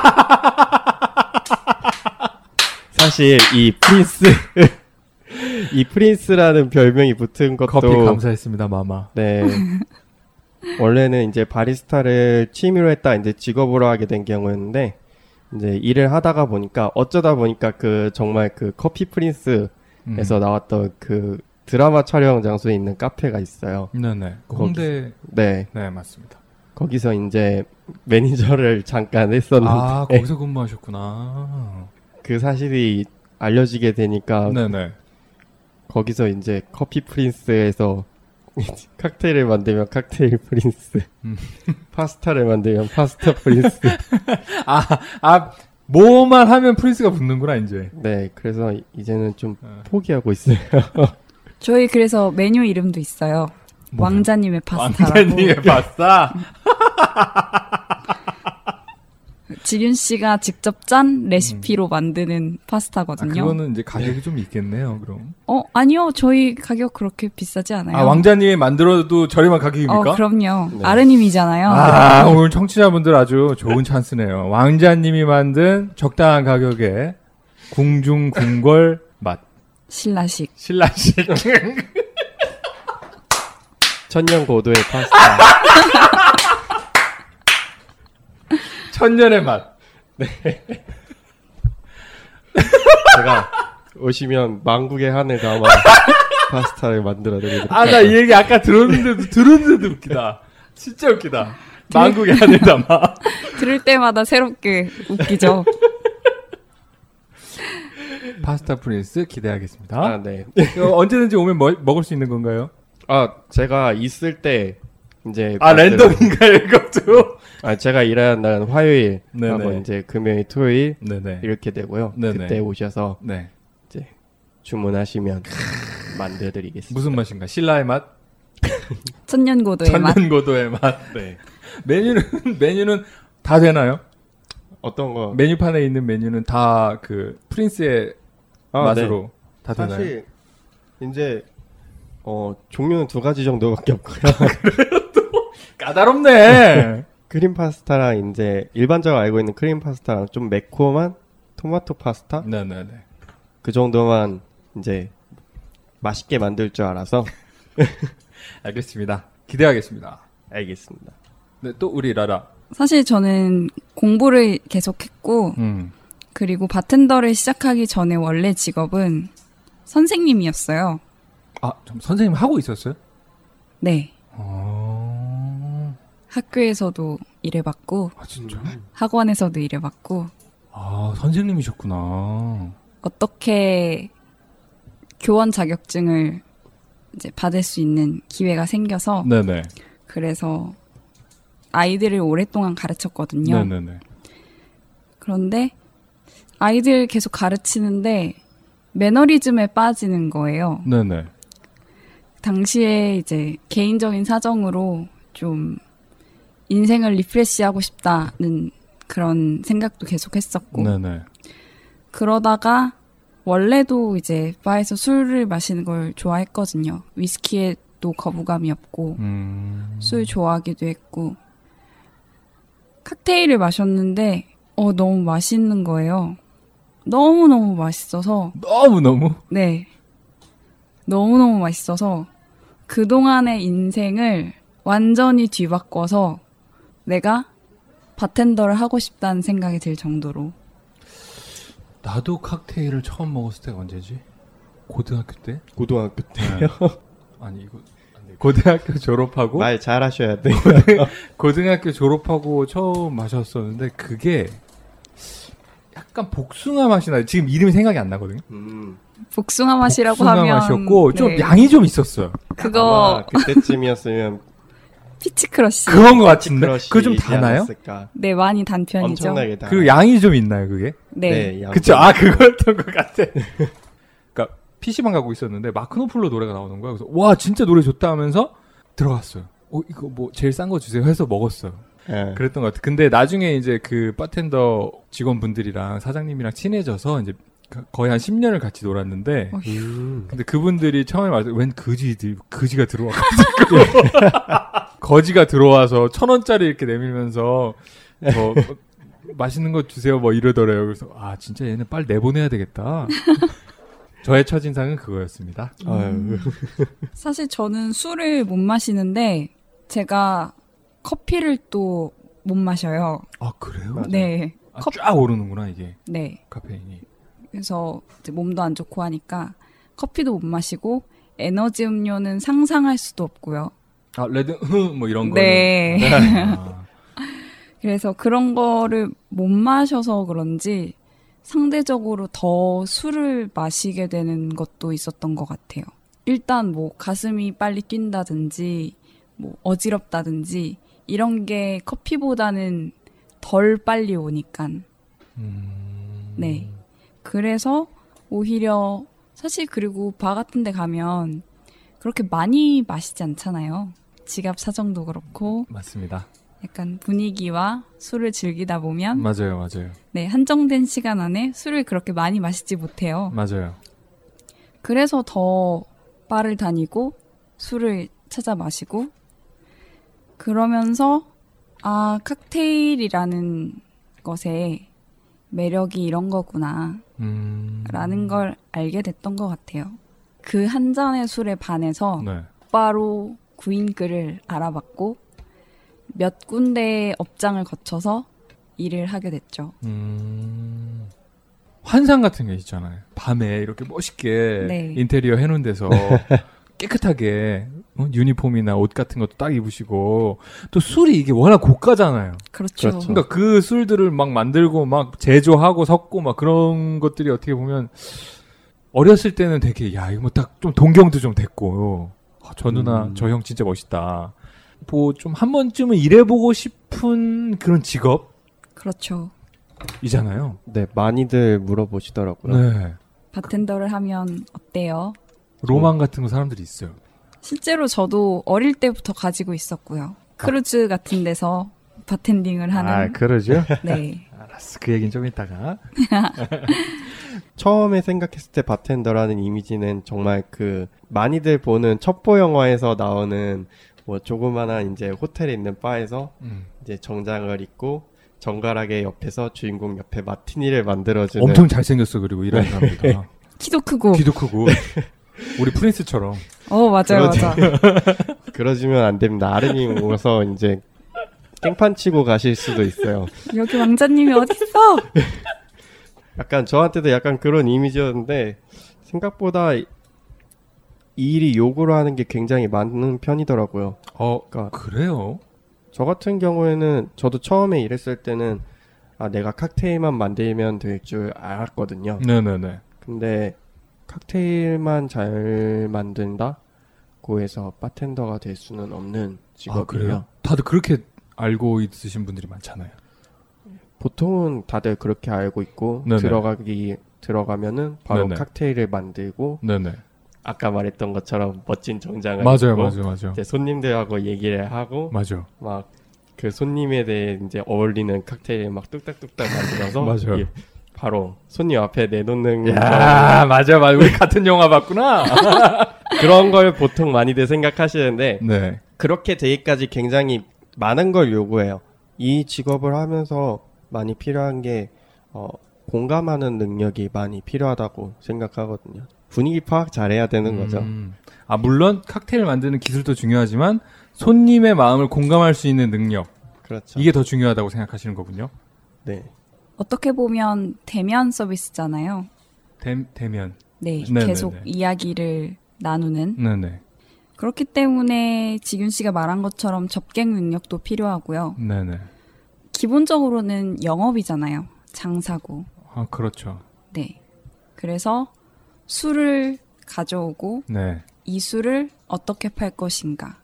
사실 이 프린스 이 프린스라는 별명이 붙은 것도 커피 감사했습니다, 마마. 네. 원래는 이제 바리스타를 취미로 했다 이제 직업으로 하게 된 경우였는데 이제 일을 하다가 보니까 어쩌다 보니까 그 정말 그 커피 프린스에서 음. 나왔던 그 드라마 촬영 장소에 있는 카페가 있어요. 네네. 거기- 홍대. 네. 네, 맞습니다. 거기서 이제 매니저를 잠깐 했었는데 아, 거기서 근무하셨구나. 그 사실이 알려지게 되니까 네네. 거기서 이제 커피 프린스에서 칵테일을 만들면 칵테일 프린스, 음. 파스타를 만들면 파스타 프린스. 아, 아, 뭐만 하면 프린스가 붙는구나, 이제. 네, 그래서 이제는 좀 어. 포기하고 있어요. 저희 그래서 메뉴 이름도 있어요. 뭐요? 왕자님의 파스타라고. 왕자님의 파스타? 지균 씨가 직접 짠 레시피로 만드는 아, 파스타거든요. 그거는 이제 가격이 좀 있겠네요, 그럼. 어, 아니요. 저희 가격 그렇게 비싸지 않아요. 아, 왕자님이 만들어도 저렴한 가격입니까? 어, 그럼요. 네. 아르님이잖아요. 아, 오늘 청취자분들 아주 좋은 찬스네요. 왕자님이 만든 적당한 가격에 궁중 궁궐 맛. 신라식. 신라식. 천년 고도의 파스타. 천년의 맛. 제가 오시면 망국의 한을 담아 파스타를 만들어 드리도록 아, 나 이 얘기 아까 들었는데도, 들었는데도 웃기다. 진짜 웃기다. 망국의 한을 담아. 들을 때마다 새롭게 웃기죠. 파스타 프린스 기대하겠습니다. 아, 네. 이거 언제든지 오면 뭐, 먹을 수 있는 건가요? 아, 제가 있을 때 이제 아, 만들어- 랜덤인가요, 이것도? 아, 제가 일하는 날은 화요일 네네. 하고 이제 금요일, 토요일 네네. 이렇게 되고요. 네네. 그때 오셔서 네. 이제 주문하시면 만들어 드리겠습니다. 무슨 맛인가? 신라의 맛? 천년고도의 맛. 천년고도의 맛. 네. 메뉴는, 메뉴는 다 되나요? 어떤 거? 메뉴판에 있는 메뉴는 다 그 프린스의 아, 맛으로 다 되나요? 사실 이제 어 종류는 두 가지 정도밖에 없고요. 까다롭네. 크림 파스타랑 이제 일반적으로 알고 있는 크림 파스타랑 좀 매콤한 토마토 파스타 네네네. 그 정도만 이제 맛있게 만들 줄 알아서 알겠습니다. 기대하겠습니다. 알겠습니다. 네, 또 우리 라라. 사실 저는 공부를 계속했고 음. 그리고 바텐더를 시작하기 전에 원래 직업은 선생님이었어요. 아, 좀 선생님 하고 있었어요? 네. 어... 학교에서도 일해봤고 아, 진짜? 학원에서도 일해봤고 아, 선생님이셨구나. 어떻게 교원 자격증을 이제 받을 수 있는 기회가 생겨서 네네. 그래서 아이들을 오랫동안 가르쳤거든요. 네네네. 그런데 아이들 계속 가르치는데 매너리즘에 빠지는 거예요. 네네. 당시에 이제 개인적인 사정으로 좀 인생을 리프레시하고 싶다는 그런 생각도 계속 했었고 네네. 그러다가 원래도 이제 바에서 술을 마시는 걸 좋아했거든요. 위스키에도 거부감이 없고 음... 술 좋아하기도 했고 칵테일을 마셨는데 어 너무 맛있는 거예요. 너무너무 맛있어서 너무너무? 네. 너무너무 맛있어서 그동안의 인생을 완전히 뒤바꿔서 내가 바텐더를 하고 싶다는 생각이 들 정도로. 나도 칵테일을 처음 먹었을 때가 언제지? 고등학교 때? 고등학교 때요. 네. 아니 이거 안 돼. 고등학교 졸업하고 말 잘하셔야 돼요. 고등학교 졸업하고 처음 마셨었는데 그게 약간 복숭아 맛이 나요. 지금 이름이 생각이 안 나거든요. 음. 복숭아 맛이라고 복숭아 하면 맛이었고 좀 네. 양이 좀 있었어요. 그거 아마 그때쯤이었으면 피치 크러쉬. 그런 거 같은데. 크러쉬 그거 좀 다나요? 않았을까? 네, 많이 단 편이죠. 엄청나게 다. 그 양이 좀 있나요, 그게? 네. 네, 양. 그쵸. 아, 그거였던 것 같아. 그러니까 피시방 가고 있었는데 마크노플로 노래가 나오는 거야. 그래서 와, 진짜 노래 좋다 하면서 들어갔어요. 어, 이거 뭐 제일 싼 거 주세요 해서 먹었어요. 네. 그랬던 것 같아. 근데 나중에 이제 그 바텐더 직원분들이랑 사장님이랑 친해져서 이제 거의 한 십 년을 같이 놀았는데, 음. 근데 그분들이 처음에 말해서 웬 거지들, 거지가 들어와가지고 거지가 들어와서 천 원짜리 이렇게 내밀면서 뭐 맛있는 거 주세요 뭐 이러더래요. 그래서 아 진짜 얘는 빨리 내보내야 되겠다. 저의 첫인상은 그거였습니다. 아유. 사실 저는 술을 못 마시는데 제가 커피를 또 못 마셔요. 아 그래요? 맞아요. 네. 아, 컵- 쫙 오르는구나 이게 네. 카페인이. 그래서 이제 몸도 안 좋고 하니까 커피도 못 마시고 에너지 음료는 상상할 수도 없고요. 아 레드 뭐 이런 거. 네. 아, 그래서 그런 거를 못 마셔서 그런지 상대적으로 더 술을 마시게 되는 것도 있었던 것 같아요. 일단 뭐 가슴이 빨리 뛴다든지 뭐 어지럽다든지 이런 게 커피보다는 덜 빨리 오니까. 음... 네. 그래서 오히려 사실 그리고 바 같은 데 가면 그렇게 많이 마시지 않잖아요. 지갑 사정도 그렇고 맞습니다. 약간 분위기와 술을 즐기다 보면 맞아요, 맞아요, 네, 한정된 시간 안에 술을 그렇게 많이 마시지 못해요. 맞아요. 그래서 더 바를 다니고 술을 찾아 마시고 그러면서 아, 칵테일이라는 것에 매력이 이런 거구나 음... 라는 걸 알게 됐던 것 같아요. 그 한 잔의 술에 반해서 네. 바로 구인글을 알아봤고 몇 군데의 업장을 거쳐서 일을 하게 됐죠. 음... 환상 같은 게 있잖아요. 밤에 이렇게 멋있게 네. 인테리어 해놓은 데서 깨끗하게 어? 유니폼이나 옷 같은 것도 딱 입으시고 또 술이 이게 워낙 고가잖아요. 그렇죠. 그렇죠. 그러니까 그 술들을 막 만들고 막 제조하고 섞고 막 그런 것들이 어떻게 보면 어렸을 때는 되게 야 이거 뭐 딱 좀 동경도 좀 됐고 아, 저 누나 음. 저 형 진짜 멋있다. 뭐 좀 한 번쯤은 일해보고 싶은 그런 그렇죠. 직업이잖아요. 네, 많이들 물어보시더라고요. 네. 바텐더를 하면 어때요? 로망 같은 거 사람들이 있어요. 실제로 저도 어릴 때부터 가지고 있었고요. 크루즈 같은 데서 바텐딩을 하는. 아 그러죠? 네. 알았어. 그 얘기는 좀 이따가. 처음에 생각했을 때 바텐더라는 이미지는 정말 그 많이들 보는 첩보 영화에서 나오는 뭐 조그만한 이제 호텔에 있는 바에서 음. 이제 정장을 입고 정갈하게 옆에서 주인공 옆에 마티니를 만들어주는 엄청 잘생겼어. 그리고 이런 사람들. 키도 크고. 키도 크고. 우리 프린스처럼. 어 맞아요 그러지. 맞아. 그러시면 안 됩니다. 아르님 오서 이제 깽판 치고 가실 수도 있어요. 여기 왕자님이 어딨어? 약간 저한테도 약간 그런 이미지였는데 생각보다 이 일이 요구를 하는 게 굉장히 많은 편이더라고요. 어, 그러니까 그래요? 저 같은 경우에는 저도 처음에 일했을 때는 아 내가 칵테일만 만들면 될 줄 알았거든요. 네네네. 근데 칵테일만 잘 만든다고 해서 바텐더가 될 수는 없는 아, 직업이에요. 그래요? 다들 그렇게 알고 있으신 분들이 많잖아요. 보통은 다들 그렇게 알고 있고 네네. 들어가기 들어가면은 바로 네네. 칵테일을 만들고 네네. 아까 말했던 것처럼 멋진 정장을 맞아요, 입고 맞아요, 맞아요. 이제 손님들하고 얘기를 하고 맞아요. 막 그 손님에 대해 이제 어울리는 칵테일 막 뚝딱뚝딱 만들어서 맞아요. 이게 바로 손님 앞에 내놓는 야, 맞아, 맞아. 우리 같은 영화 봤구나. 그런 걸 보통 많이들 생각하시는데 네. 그렇게 되기까지 굉장히 많은 걸 요구해요. 이 직업을 하면서 많이 필요한 게 어, 공감하는 능력이 많이 필요하다고 생각하거든요. 분위기 파악 잘해야 되는 거죠. 음. 아, 물론 칵테일 만드는 기술도 중요하지만 손님의 마음을 공감할 수 있는 능력. 그렇죠. 이게 더 중요하다고 생각하시는 거군요. 네. 어떻게 보면 대면 서비스잖아요. 대, 대면. 네, 네네네. 계속 이야기를 나누는. 네네. 그렇기 때문에 지균 씨가 말한 것처럼 접객 능력도 필요하고요. 네네. 기본적으로는 영업이잖아요. 장사고. 아, 그렇죠. 네. 그래서 술을 가져오고 네. 이 술을 어떻게 팔 것인가.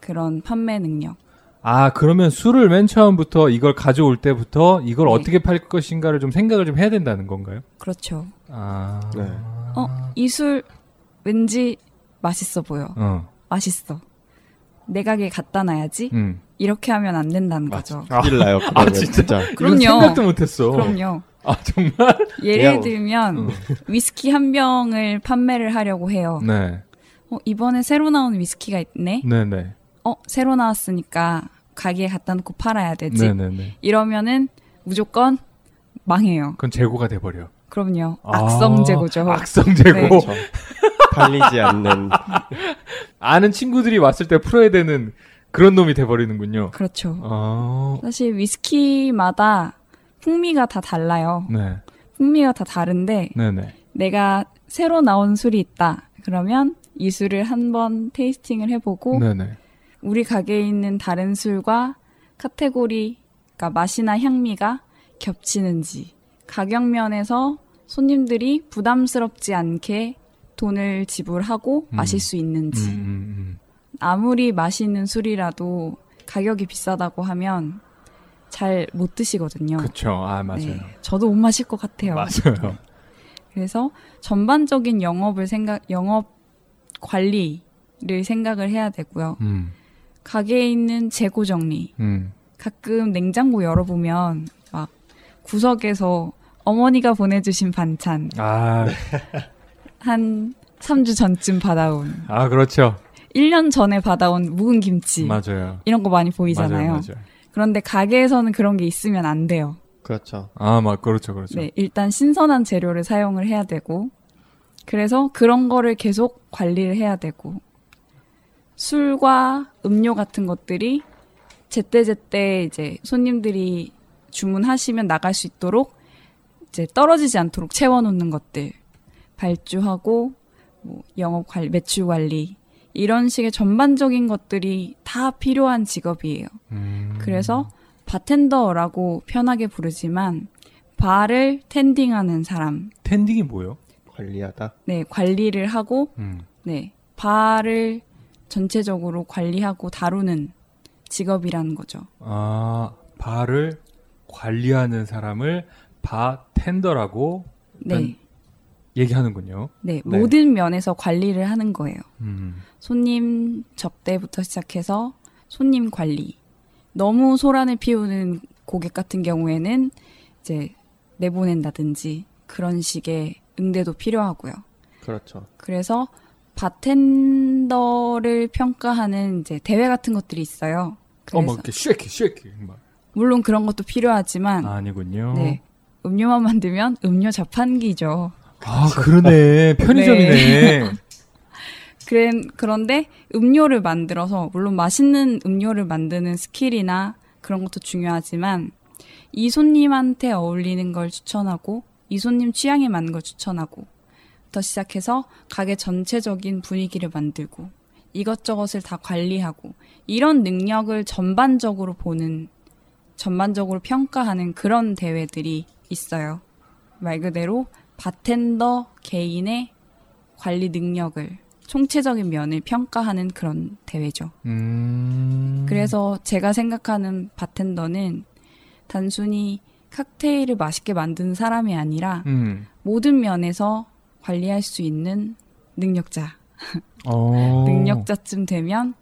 그런 판매 능력. 아, 그러면 술을 맨 처음부터 이걸 가져올 때부터 이걸 네. 어떻게 팔 것인가를 좀 생각을 좀 해야 된다는 건가요? 그렇죠. 아. 네. 어, 이 술 왠지 맛있어 보여. 어. 맛있어. 내 가게에 갖다 놔야지. 음. 이렇게 하면 안 된다는 거죠. 큰일 나요. 아, 그러면 진짜? 진짜. 그럼요. 이건 생각도 못했어. 그럼요. 아, 정말? 예를 그냥- 들면 어. 위스키 한 병을 판매를 하려고 해요. 네. 어, 이번에 새로 나온 위스키가 있네. 네네. 어, 새로 나왔으니까 가게에 갖다 놓고 팔아야 되지. 네네네. 이러면은 무조건 망해요. 그건 재고가 돼버려. 그럼요. 아, 악성 재고죠. 악성 재고. 네. 그렇죠. 팔리지 않는. 아는 친구들이 왔을 때 풀어야 되는 그런 놈이 돼버리는군요. 그렇죠. 아, 사실 위스키마다 풍미가 다 달라요. 네. 풍미가 다 다른데 네네. 내가 새로 나온 술이 있다. 그러면 이 술을 한번 테이스팅을 해보고 네네. 우리 가게에 있는 다른 술과 카테고리, 그러니까 맛이나 향미가 겹치는지, 가격 면에서 손님들이 부담스럽지 않게 돈을 지불하고 음. 마실 수 있는지. 음, 음, 아무리 맛있는 술이라도 가격이 비싸다고 하면 잘 못 드시거든요. 음. 그쵸. 아, 맞아요. 네, 저도 못 마실 것 같아요. 맞아요. 그래서 전반적인 영업을 생각, 영업 관리를 생각을 해야 되고요. 음, 가게에 있는 재고 정리. 음. 가끔 냉장고 열어보면 막 구석에서 어머니가 보내주신 반찬 아, 한 삼 주 전쯤 받아온, 아, 그렇죠. 일 년 전에 받아온 묵은 김치 맞아요. 이런 거 많이 보이잖아요. 맞아요, 맞아요. 그런데 가게에서는 그런 게 있으면 안 돼요. 그렇죠. 아, 막, 그렇죠, 그렇죠. 네, 일단 신선한 재료를 사용을 해야 되고, 그래서 그런 거를 계속 관리를 해야 되고, 술과 음료 같은 것들이 제때제때 이제 손님들이 주문하시면 나갈 수 있도록 이제 떨어지지 않도록 채워놓는 것들, 발주하고, 뭐 영업 관리, 매출 관리, 이런 식의 전반적인 것들이 다 필요한 직업이에요. 음. 그래서 바텐더라고 편하게 부르지만 바를 텐딩하는 사람, 텐딩이 뭐예요? 관리하다. 네, 관리를 하고 음. 네, 바를 전체적으로 관리하고 다루는 직업이라는 거죠. 아, 바를 관리하는 사람을 바텐더라고 네. 얘기하는군요. 네, 네. 모든 면에서 관리를 하는 거예요. 음. 손님 접대부터 시작해서 손님 관리. 너무 소란을 피우는 고객 같은 경우에는 이제 내보낸다든지 그런 식의 응대도 필요하고요. 그렇죠. 그래서 바텐더를 평가하는 이제 대회 같은 것들이 있어요. 어, 그래서 막 이렇게 쉐이키, 쉐이키. 막. 물론 그런 것도 필요하지만 아니군요. 네, 음료만 만들면 음료 자판기죠. 아, 그러네. 편의점이네. 그래, 그런데 음료를 만들어서 물론 맛있는 음료를 만드는 스킬이나 그런 것도 중요하지만 이 손님한테 어울리는 걸 추천하고 이 손님 취향에 맞는 걸 추천하고 부터 시작해서 가게 전체적인 분위기를 만들고 이것저것을 다 관리하고 이런 능력을 전반적으로 보는 전반적으로 평가하는 그런 대회들이 있어요. 말 그대로 바텐더 개인의 관리 능력을 총체적인 면을 평가하는 그런 대회죠. 음. 그래서 제가 생각하는 바텐더는 단순히 칵테일을 맛있게 만드는 사람이 아니라 음. 모든 면에서 관리할 수 있는 능력자. 어. 능력자쯤 되면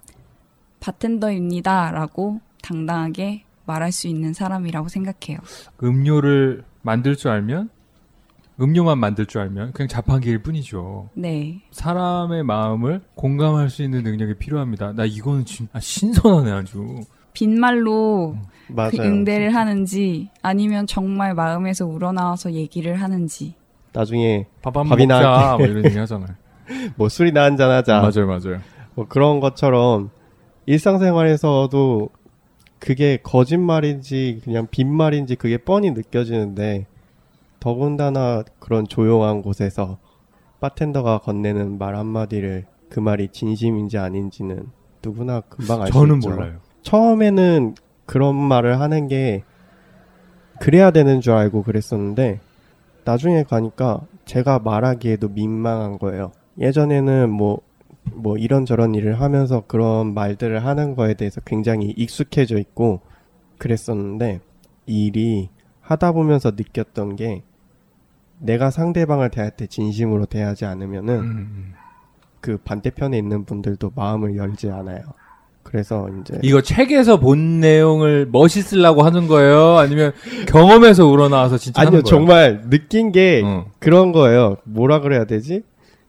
바텐더입니다라고 당당하게 말할 수 있는 사람이라고 생각해요. 음료를 만들 줄 알면 음료만 만들 줄 알면 그냥 자판기일 뿐이죠. 네. 사람의 마음을 공감할 수 있는 능력이 필요합니다. 나 이거는 진, 아, 신선하네 아주. 빈말로 맞아요. 그 응대를 하는지 아니면 정말 마음에서 우러나와서 얘기를 하는지. 나중에 밥 한 번 밥이나 먹자 할 때. 뭐 이런 얘기 하잖아요. 뭐 술이나 한잔 하자. 맞아요, 맞아요. 뭐 그런 것처럼 일상생활에서도 그게 거짓말인지 그냥 빈말인지 그게 뻔히 느껴지는데 더군다나 그런 조용한 곳에서 바텐더가 건네는 말 한마디를 그 말이 진심인지 아닌지는 누구나 금방 알 수 있죠. 저는 몰라요. 처음에는 그런 말을 하는 게 그래야 되는 줄 알고 그랬었는데 나중에 가니까 제가 말하기에도 민망한 거예요. 예전에는 뭐 뭐 이런저런 일을 하면서 그런 말들을 하는 거에 대해서 굉장히 익숙해져 있고 그랬었는데 이 일이 하다 보면서 느꼈던 게 내가 상대방을 대할 때 진심으로 대하지 않으면은 음. 그 반대편에 있는 분들도 마음을 열지 않아요. 그래서 이제 이거 책에서 본 내용을 멋있으려고 하는 거예요? 아니면 경험에서 우러나와서 진짜 아니요 하는 거예요? 정말 느낀 게 어. 그런 거예요. 뭐라 그래야 되지?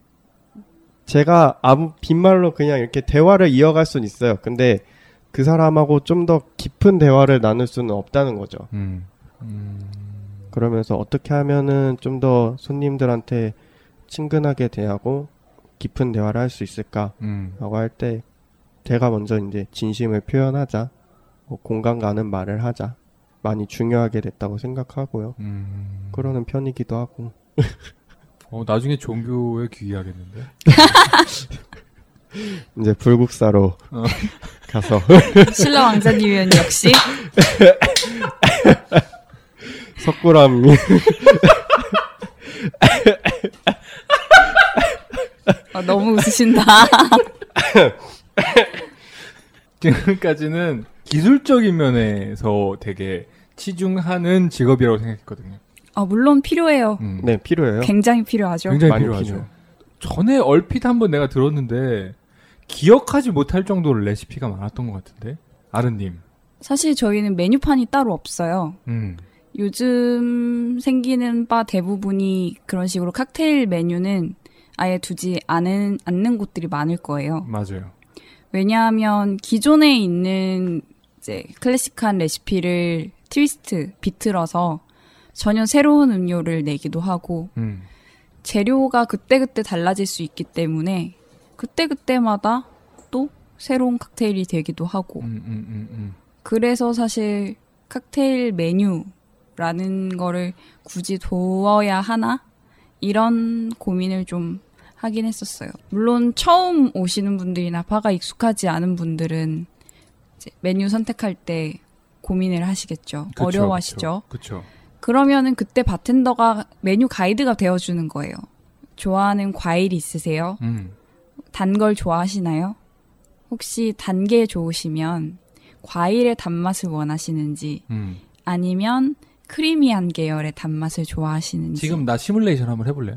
제가 아무 빈말로 그냥 이렇게 대화를 이어갈 수는 있어요. 근데 그 사람하고 좀 더 깊은 대화를 나눌 수는 없다는 거죠. 음. 음. 그러면서 어떻게 하면은 좀 더 손님들한테 친근하게 대하고 깊은 대화를 할 수 있을까? 음. 라고 할 때 제가 먼저 이제 진심을 표현하자, 뭐 공감 가는 말을 하자, 많이 중요하게 됐다고 생각하고요. 음. 그러는 편이기도 하고. 어, 나중에 종교에 귀의하겠는데? 이제 불국사로 어. 가서 신라 왕자님은 역시 석굴암 아, 너무 웃으신다. 지금까지는 기술적인 면에서 되게 치중하는 직업이라고 생각했거든요. 아, 물론 필요해요. 음. 네 필요해요. 굉장히 필요하죠. 굉장히 많이 필요하죠. 필요해요. 전에 얼핏 한번 내가 들었는데 기억하지 못할 정도로 레시피가 많았던 것 같은데? 아르님. 사실 저희는 메뉴판이 따로 없어요. 음. 요즘 생기는 바 대부분이 그런 식으로 칵테일 메뉴는 아예 두지 않은, 않는 곳들이 많을 거예요. 맞아요. 왜냐하면 기존에 있는 이제 클래식한 레시피를 트위스트, 비틀어서 전혀 새로운 음료를 내기도 하고 음. 재료가 그때그때 달라질 수 있기 때문에 그때그때마다 또 새로운 칵테일이 되기도 하고 음, 음, 음, 음. 그래서 사실 칵테일 메뉴라는 거를 굳이 둬야 하나? 이런 고민을 좀 하긴 했었어요. 물론 처음 오시는 분들이나 바가 익숙하지 않은 분들은 이제 메뉴 선택할 때 고민을 하시겠죠. 그쵸, 어려워하시죠. 그쵸, 그쵸. 그러면은 그때 바텐더가 메뉴 가이드가 되어주는 거예요. 좋아하는 과일 있으세요? 음. 단 걸 좋아하시나요? 혹시 단 게 좋으시면 과일의 단맛을 원하시는지 음. 아니면 크리미한 계열의 단맛을 좋아하시는지. 지금 나 시뮬레이션 한번 해볼래요?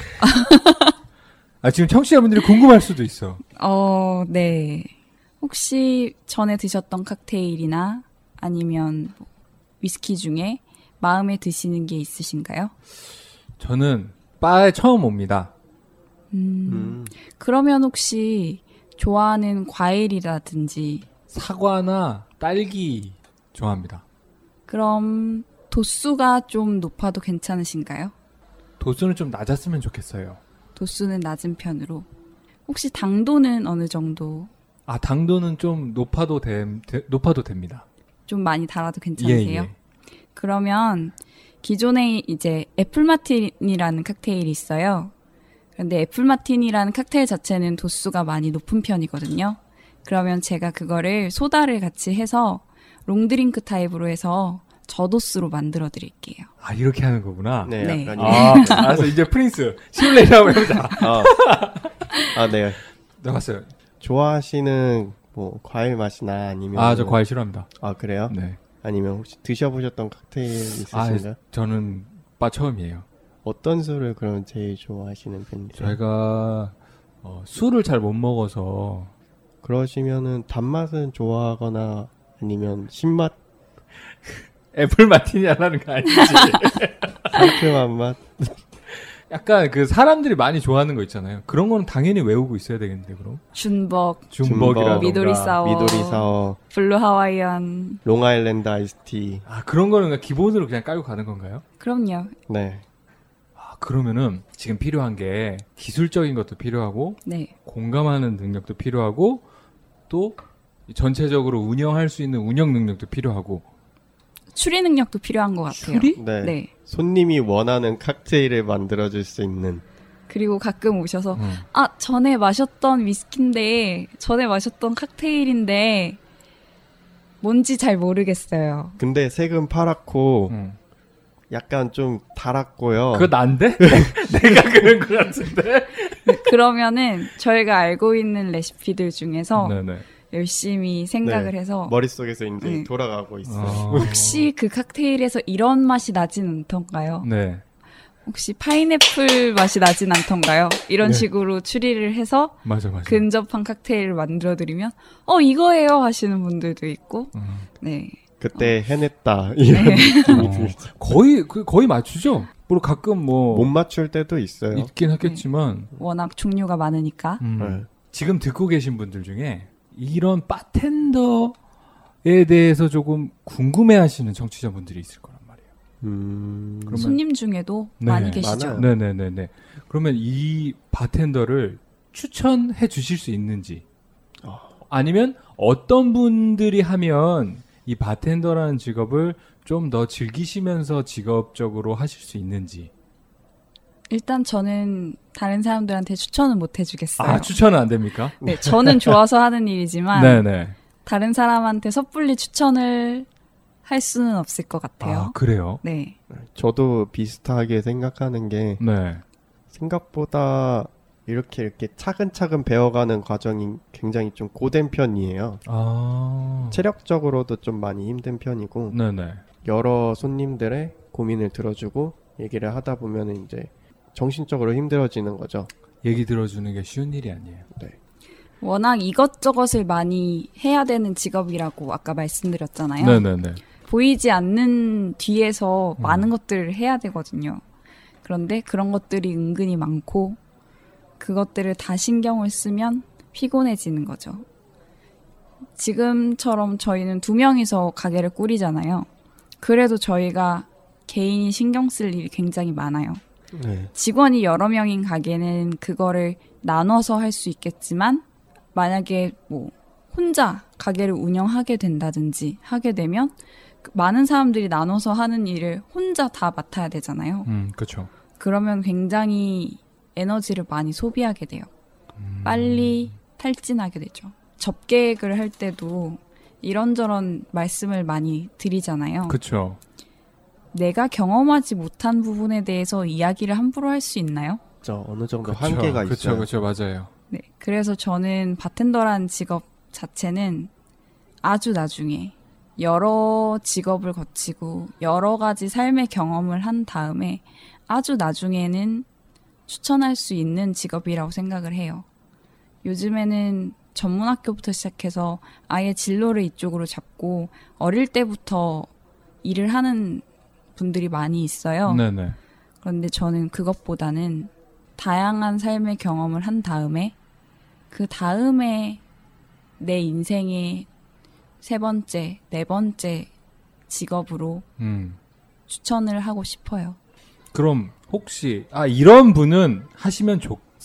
아, 지금 청취자분들이 궁금할 수도 있어. 어, 네. 혹시 전에 드셨던 칵테일이나 아니면 뭐 위스키 중에 마음에 드시는 게 있으신가요? 저는 바에 처음 옵니다. 음, 음. 그러면 혹시 좋아하는 과일이라든지 사과나 딸기 좋아합니다. 그럼 도수가 좀 높아도 괜찮으신가요? 도수는 좀 낮았으면 좋겠어요. 도수는 낮은 편으로. 혹시 당도는 어느 정도? 아, 당도는 좀 높아도 됨, 되, 높아도 됩니다. 좀 많이 달아도 괜찮으세요? 예, 예. 그러면 기존에 이제 애플마틴이라는 칵테일이 있어요. 그런데 애플마틴이라는 칵테일 자체는 도수가 많이 높은 편이거든요. 그러면 제가 그거를 소다를 같이 해서 롱드링크 타입으로 해서 저도수로 만들어 드릴게요. 아, 이렇게 하는 거구나. 네, 네. 약간 아, 알았어. 이제 프린스 시뮬레이션 한번 해보자. 아, 아, 네. 나갔어요. 좋아하시는 뭐 과일 맛이나 아니면 아, 저 과일 싫어합니다. 아 그래요? 네. 아니면 혹시 드셔보셨던 칵테일 아, 있으신가요? 저는 바 처음이에요. 어떤 술을 그럼 제일 좋아하시는 편이세요? 제가 어, 술을 잘 못 먹어서 그러시면은 단맛은 좋아하거나 아니면 신맛, 애플 마티니 하라는 거 아니지? 상큼한 맛. 약간 그 사람들이 많이 좋아하는 거 있잖아요. 그런 거는 당연히 외우고 있어야 되겠는데 그럼? 준벅, 준벅이라던가 미도리 사워, 미도리 사워, 블루 하와이안. 롱아일랜드 아이스티. 아, 그런 거는 그냥 기본으로 그냥 깔고 가는 건가요? 그럼요. 네. 아, 그러면은 지금 필요한 게 기술적인 것도 필요하고 네. 공감하는 능력도 필요하고 또 전체적으로 운영할 수 있는 운영 능력도 필요하고 추리 능력도 필요한 것 같아요. 추리? 네. 네. 손님이 원하는 칵테일을 만들어줄 수 있는. 그리고 가끔 오셔서 음. 아 전에 마셨던 위스키인데 전에 마셨던 칵테일인데 뭔지 잘 모르겠어요. 근데 색은 파랗고 음. 약간 좀 달았고요. 그거 난데? 내가 그런 것 같은데? 그러면은 저희가 알고 있는 레시피들 중에서 네네. 열심히 생각을 네. 해서 머릿속에서 이제 네. 돌아가고 있어요. 어. 혹시 그 칵테일에서 이런 맛이 나진 않던가요? 네. 혹시 파인애플 맛이 나진 않던가요? 이런 네. 식으로 추리를 해서 맞아, 맞아. 근접한 칵테일을 만들어드리면 어 이거예요 하시는 분들도 있고 음. 네. 그때 해냈다 이런 네. 느낌이 어, 들죠. 거의 그 거의 맞추죠. 물론 가끔 뭐 못 맞출 때도 있어요. 있긴 하겠지만 워낙 종류가 많으니까 음, 네. 지금 듣고 계신 분들 중에 이런 바텐더에 대해서 조금 궁금해하시는 청취자분들이 있을 거란 말이에요. 음... 그러면 손님 중에도 네. 많이 계시죠. 많아요. 네네네네. 그러면 이 바텐더를 추천해 주실 수 있는지, 어. 아니면 어떤 분들이 하면 이 바텐더라는 직업을 좀 더 즐기시면서 직업적으로 하실 수 있는지. 일단 저는 다른 사람들한테 추천은 못 해주겠어요. 아, 추천은 안 됩니까? 네, 저는 좋아서 하는 일이지만 네네. 다른 사람한테 섣불리 추천을 할 수는 없을 것 같아요. 아, 그래요? 네. 저도 비슷하게 생각하는 게 네. 생각보다 이렇게 이렇게 차근차근 배워가는 과정이 굉장히 좀 고된 편이에요. 아. 체력적으로도 좀 많이 힘든 편이고 네네. 여러 손님들의 고민을 들어주고 얘기를 하다 보면 이제 정신적으로 힘들어지는 거죠. 얘기 들어주는 게 쉬운 일이 아니에요. 네. 워낙 이것저것을 많이 해야 되는 직업이라고 아까 말씀드렸잖아요. 네네네. 보이지 않는 뒤에서 음. 많은 것들을 해야 되거든요. 그런데 그런 것들이 은근히 많고 그것들을 다 신경을 쓰면 피곤해지는 거죠. 지금처럼 저희는 두 명이서 가게를 꾸리잖아요. 그래도 저희가 개인이 신경 쓸 일이 굉장히 많아요. 네. 직원이 여러 명인 가게는 그거를 나눠서 할 수 있겠지만 만약에 뭐 혼자 가게를 운영하게 된다든지 하게 되면 그 많은 사람들이 나눠서 하는 일을 혼자 다 맡아야 되잖아요. 음, 그렇죠. 그러면 굉장히 에너지를 많이 소비하게 돼요. 음. 빨리 탈진하게 되죠. 접계획을 할 때도 이런저런 말씀을 많이 드리잖아요. 그렇죠. 내가 경험하지 못한 부분에 대해서 이야기를 함부로 할 수 있나요? 저 어느 정도 그쵸, 한계가 그쵸, 있어요. 그쵸, 맞아요. 네, 그래서 저는 바텐더라는 직업 자체는 아주 나중에 여러 직업을 거치고 여러 가지 삶의 경험을 한 다음에 아주 나중에는 추천할 수 있는 직업이라고 생각을 해요. 요즘에는 전문학교부터 시작해서 아예 진로를 이쪽으로 잡고 어릴 때부터 일을 하는 분들이 많이 있어요. 네네. 그런데 저는 그것보다는 다양한 삶의 경험을 한 다음에 그 다음에 내 인생의 세 번째, 네 번째 직업으로 음. 추천을 하고 싶어요. 그럼 혹시 아 이런 분은 하시면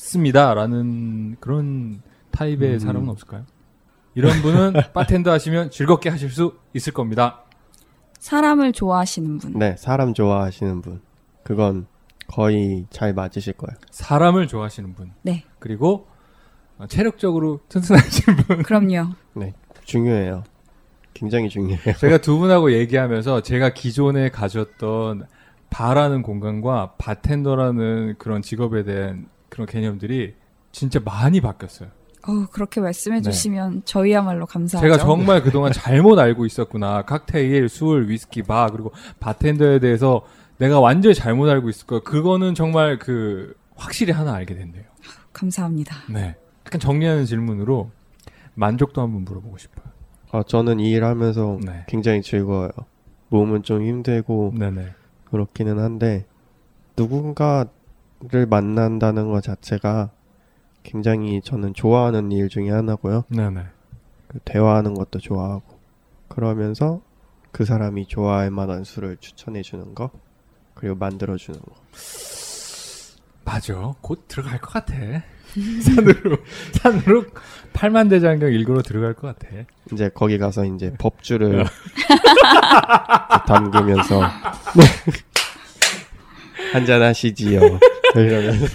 좋습니다라는 그런 타입의 음. 사람은 없을까요? 이런 분은 바텐더 하시면 즐겁게 하실 수 있을 겁니다. 사람을 좋아하시는 분. 네, 사람 좋아하시는 분. 그건 거의 잘 맞으실 거예요. 사람을 좋아하시는 분. 네. 그리고 어, 체력적으로 튼튼하신 분. 그럼요. 네, 중요해요. 굉장히 중요해요. 제가 두 분하고 얘기하면서 제가 기존에 가졌던 바라는 공간과 바텐더라는 그런 직업에 대한 그런 개념들이 진짜 많이 바뀌었어요. 어, 그렇게 말씀해 네. 주시면 저희야말로 감사하죠. 제가 정말 그동안 잘못 알고 있었구나. 칵테일, 술, 위스키, 바 그리고 바텐더에 대해서 내가 완전히 잘못 알고 있을 거야. 그거는 정말 그 확실히 하나 알게 됐네요. 감사합니다. 네. 약간 정리하는 질문으로 만족도 한번 물어보고 싶어요. 아, 저는 이 일하면서 네. 굉장히 즐거워요. 몸은 좀 힘들고 네네. 그렇기는 한데 누군가를 만난다는 것 자체가 굉장히 저는 좋아하는 일 중에 하나고요. 네네. 그 대화하는 것도 좋아하고 그러면서 그 사람이 좋아할 만한 술을 추천해 주는 거 그리고 만들어 주는 거. 맞아. 곧 들어갈 것 같아. 산으로 산으로 팔만대장경 일구로 들어갈 것 같아. 이제 거기 가서 이제 법주를 담그면서 한잔 하시지요. 이러면서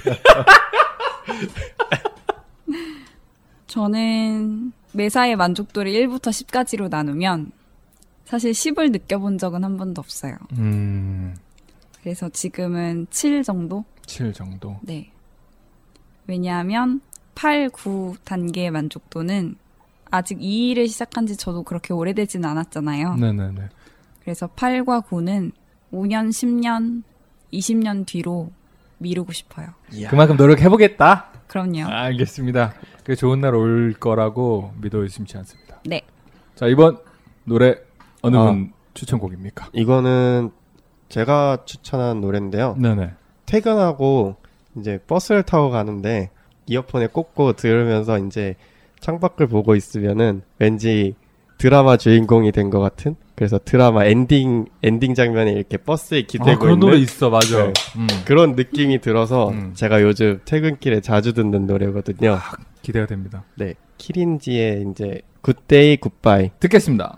저는 매사의 만족도를 일부터 십까지로 나누면 사실 십을 느껴본 적은 한 번도 없어요. 음. 그래서 지금은 칠 정도? 칠 정도. 네. 왜냐하면 팔, 구 단계의 만족도는 아직 이 일을 시작한 지 저도 그렇게 오래되진 않았잖아요. 네네네. 그래서 팔과 구는 오 년, 십 년, 이십 년 뒤로 미루고 싶어요. 그만큼 노력해보겠다. 그럼요. 알겠습니다. 그 좋은 날 올 거라고 믿어 의심치 않습니다. 네. 자, 이번 노래 어느 아. 분 추천곡입니까? 이거는 제가 추천한 노래인데요. 네네. 퇴근하고 이제 버스를 타고 가는데 이어폰에 꽂고 들으면서 이제 창밖을 보고 있으면은 왠지 드라마 주인공이 된 것 같은, 그래서 드라마 엔딩 엔딩 장면에 이렇게 버스에 기대고 아, 그런 있는 노래 있어, 맞아. 네, 음. 그런 느낌이 들어서 음. 제가 요즘 퇴근길에 자주 듣는 노래거든요. 기대가 됩니다. 네, 키린지의 이제 굿데이 굿바이 듣겠습니다.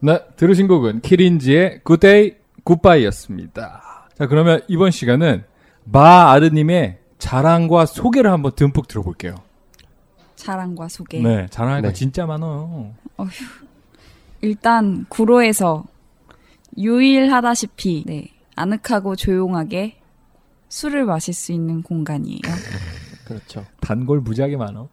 네, 들으신 곡은 키린지의 굿데이 굿바이였습니다. 자, 그러면 이번 시간은 마아르님의 자랑과 소개를 한번 듬뿍 들어볼게요. 자랑과 소개. 네, 자랑하니까 네. 진짜 많아요. 어휴. 일단 구로에서 유일하다시피 네, 아늑하고 조용하게 술을 마실 수 있는 공간이에요. 그렇죠. 단골 무지하게 많아.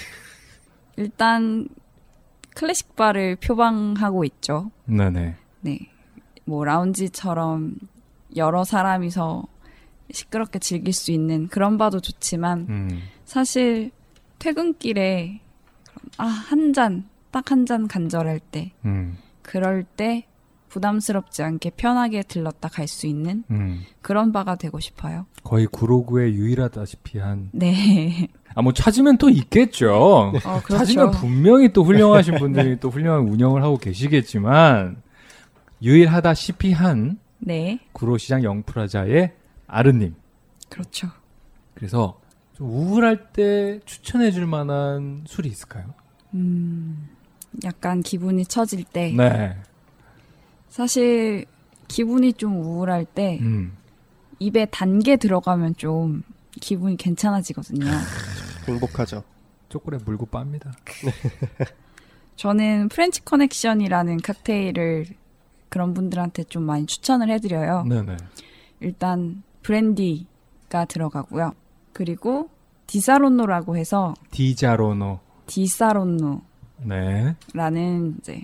일단 클래식 바를 표방하고 있죠. 네네. 네, 뭐 라운지처럼 여러 사람이서 시끄럽게 즐길 수 있는 그런 바도 좋지만 음. 사실 퇴근길에 아, 한 잔, 딱 한 잔 간절할 때 음. 그럴 때 부담스럽지 않게 편하게 들렀다 갈 수 있는 음. 그런 바가 되고 싶어요. 거의 구로구에 유일하다시피 한. 네. 아, 뭐 찾으면 또 있겠죠. 어, 그렇죠. 찾으면 분명히 또 훌륭하신 분들이 또 훌륭한 운영을 하고 계시겠지만 유일하다시피 한 네. 구로시장 영프라자의 아르님. 그렇죠. 그래서 좀 우울할 때 추천해줄 만한 술이 있을까요? 음, 약간 기분이 처질 때. 네. 사실 기분이 좀 우울할 때 음. 입에 단 게 들어가면 좀 기분이 괜찮아지거든요. 행복하죠. 초콜릿 물고 빱니다. 저는 프렌치 커넥션이라는 칵테일을 그런 분들한테 좀 많이 추천을 해드려요. 네네. 일단 브랜디가 들어가고요. 그리고 디사론노라고 해서 디자로노. 디사론노라는 네. 이제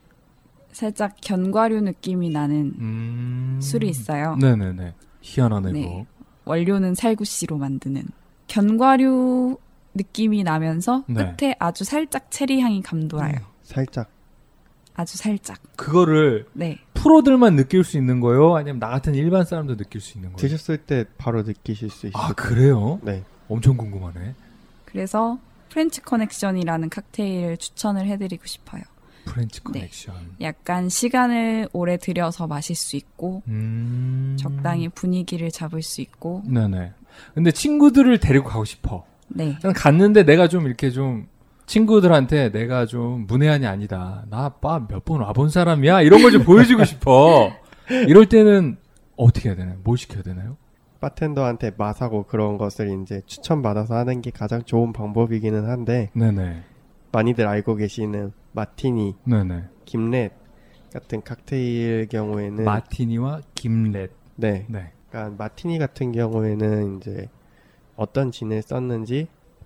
살짝 견과류 느낌이 나는 음... 술이 있어요. 네네네. 희한하네, 네. 그거. 원료는 살구씨로 만드는 견과류 느낌이 나면서 네. 끝에 아주 살짝 체리 향이 감돌아요. 살짝. 아주 살짝. 그거를 네. 프로들만 느낄 수 있는 거예요? 아니면 나 같은 일반 사람도 느낄 수 있는 거예요? 드셨을 때 바로 느끼실 수 있어요. 아, 그래요? 네. 엄청 궁금하네. 그래서 프렌치 커넥션이라는 칵테일을 추천을 해드리고 싶어요. 프렌치 커넥션. 네. 약간 시간을 오래 들여서 마실 수 있고 음... 적당히 분위기를 잡을 수 있고. 네네. 근데 친구들을 데리고 가고 싶어. 네. 난 갔는데 내가 좀 이렇게 좀 친구들한테 내가 좀 문외한이 아니다. 나 바 몇 번 와본 사람이야. 이런 걸 좀 보여주고 싶어. 이럴 때는 어떻게 해야 되나요? 뭘 시켜야 되나요? 바텐더한테 맛하고 그런 것을 이제 추천받아서 하는 게 가장 좋은 방법이기는 한데 네네. 많이들 알고 계시는 마티니, 네네. 김렛 같은 칵테일 경우에는 마티니와 김렛. 네. 네. 그러니까 마티니 같은 경우에는 이제 어떤 진을 썼는지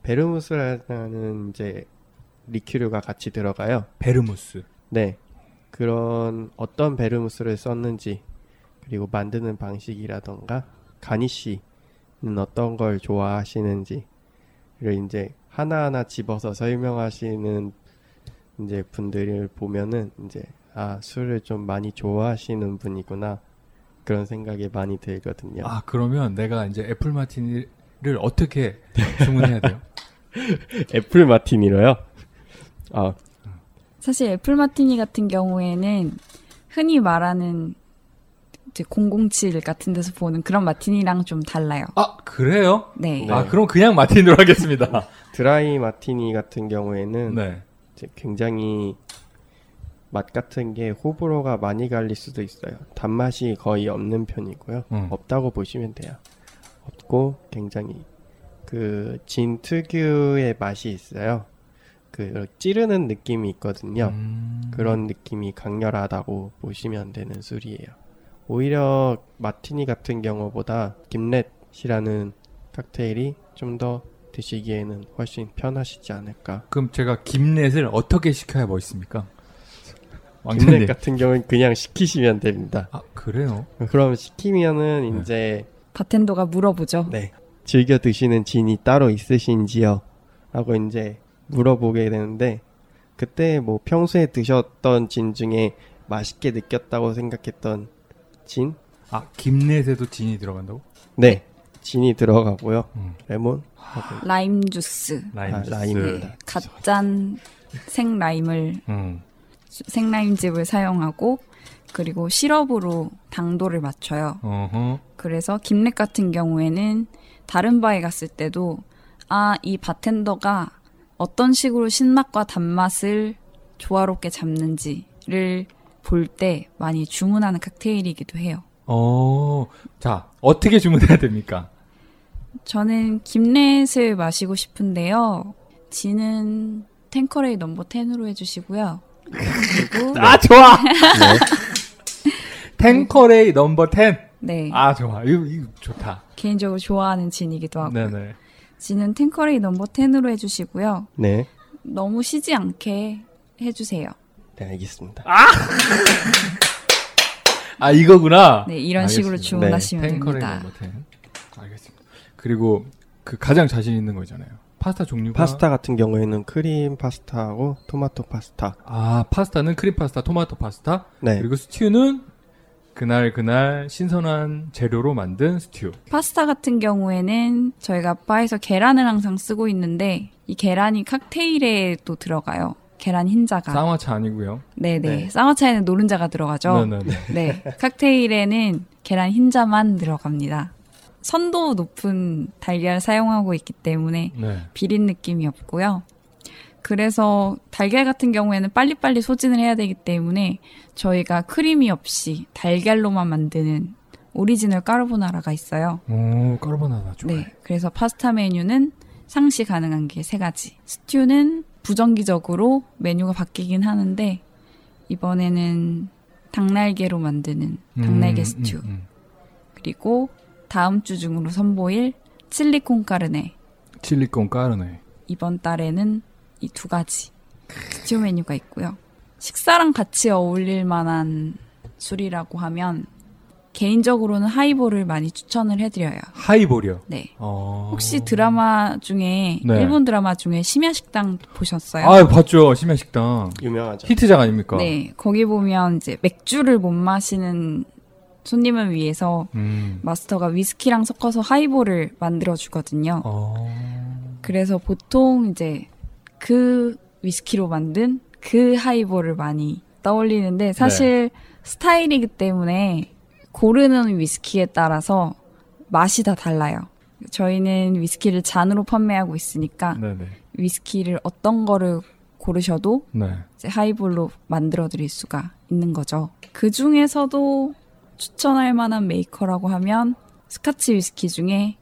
베르무스라는 이제 리큐르가 같이 들어가요. 베르무스. 네. 그런 어떤 베르무스를 썼는지 그리고 만드는 방식이라던가 가니쉬는 어떤 걸 좋아하시는지를 이제 하나하나 집어서 설명하시는 이제 분들을 보면은 이제 아, 술을 좀 많이 좋아하시는 분이구나 그런 생각이 많이 들거든요. 아, 그러면 내가 이제 애플 마티니를 어떻게 주문해야 돼요? 애플 마티니로요? 아, 사실 애플 마티니 같은 경우에는 흔히 말하는 이제 공공칠 같은 데서 보는 그런 마티니랑 좀 달라요. 아, 그래요? 네. 아, 그럼 그냥 마티니로 하겠습니다. 드라이 마티니 같은 경우에는 네. 이제 굉장히 맛 같은 게 호불호가 많이 갈릴 수도 있어요. 단맛이 거의 없는 편이고요. 음. 없다고 보시면 돼요. 없고 굉장히 그 진 특유의 맛이 있어요. 그 찌르는 느낌이 있거든요. 음... 그런 느낌이 강렬하다고 보시면 되는 술이에요. 오히려 마티니 같은 경우보다 김렛이라는 칵테일이 좀 더 드시기에는 훨씬 편하시지 않을까. 그럼 제가 김렛을 어떻게 시켜야 멋있습니까? 김렛 같은 경우는 그냥 시키시면 됩니다. 아, 그래요? 그럼 시키면은 네. 이제 바텐더가 물어보죠. 네. 즐겨 드시는 진이 따로 있으신지요? 라고 이제 물어보게 되는데 그때 뭐 평소에 드셨던 진 중에 맛있게 느꼈다고 생각했던 진? 아, 김렛에도 진이 들어간다고? 네. 진이 들어가고요. 음. 레몬? 라임 주스. 라임 아, 주스. 라임. 네. 갓짠 생라임을 음. 생라임즙을 사용하고 그리고 시럽으로 당도를 맞춰요. 어허. 그래서 김렛 같은 경우에는 다른 바에 갔을 때도 아, 이 바텐더가 어떤 식으로 신맛과 단맛을 조화롭게 잡는지를 볼 때 많이 주문하는 칵테일이기도 해요. 어, 자, 어떻게 주문해야 됩니까? 저는 김렛을 마시고 싶은데요. 진은 탱커레이 넘버 텐으로 해주시고요. 그리고 아, 좋아! 네. 탱커레이 넘버 텐? 네. 아, 좋아. 이거, 이거 좋다. 개인적으로 좋아하는 진이기도 하고. 네네. 진은 탱커레이 넘버 텐으로 해주시고요. 네. 너무 시지 않게 해주세요. 네, 알겠습니다. 아! 아, 이거구나. 네, 이런 알겠습니다. 식으로 주문하시면 네. 됩니다. 탱커레이 넘버 텐. 알겠습니다. 그리고 그 가장 자신 있는 거 있잖아요. 파스타 종류가. 파스타 같은 경우에는 크림 파스타하고 토마토 파스타. 아, 파스타는 크림 파스타, 토마토 파스타. 네. 그리고 스튜는 그날 그날 신선한 재료로 만든 스튜. 파스타 같은 경우에는 저희가 바에서 계란을 항상 쓰고 있는데 이 계란이 칵테일에 또 들어가요. 계란 흰자가. 쌍화차 아니고요. 네네. 네. 쌍화차에는 노른자가 들어가죠. 네네네. 네. 칵테일에는 계란 흰자만 들어갑니다. 선도 높은 달걀을 사용하고 있기 때문에 네. 비린 느낌이 없고요. 그래서 달걀 같은 경우에는 빨리빨리 소진을 해야 되기 때문에 저희가 크림이 없이 달걀로만 만드는 오리지널 까르보나라가 있어요. 오, 까르보나라 좋아요. 네, 그래서 파스타 메뉴는 상시 가능한 게 세 가지. 스튜는 부정기적으로 메뉴가 바뀌긴 하는데 이번에는 닭날개로 만드는 닭날개 음, 스튜. 음, 음. 그리고 다음 주 중으로 선보일 칠리콘 까르네. 칠리콘 까르네. 이번 달에는 이 두 가지 스튜 메뉴가 있고요. 식사랑 같이 어울릴 만한 술이라고 하면 개인적으로는 하이볼을 많이 추천을 해드려요. 하이볼이요? 네. 어... 혹시 드라마 중에 네. 일본 드라마 중에 심야식당 보셨어요? 아, 봤죠. 심야식당. 유명하죠. 히트작 아닙니까? 네. 거기 보면 이제 맥주를 못 마시는 손님을 위해서 음. 마스터가 위스키랑 섞어서 하이볼을 만들어 주거든요. 어... 그래서 보통 이제 그 위스키로 만든 그 하이볼을 많이 떠올리는데 사실 네. 스타일이기 때문에 고르는 위스키에 따라서 맛이 다 달라요. 저희는 위스키를 잔으로 판매하고 있으니까 네네. 위스키를 어떤 거를 고르셔도 네. 이제 하이볼로 만들어 드릴 수가 있는 거죠. 그 중에서도 추천할 만한 메이커라고 하면 스카치 위스키 중에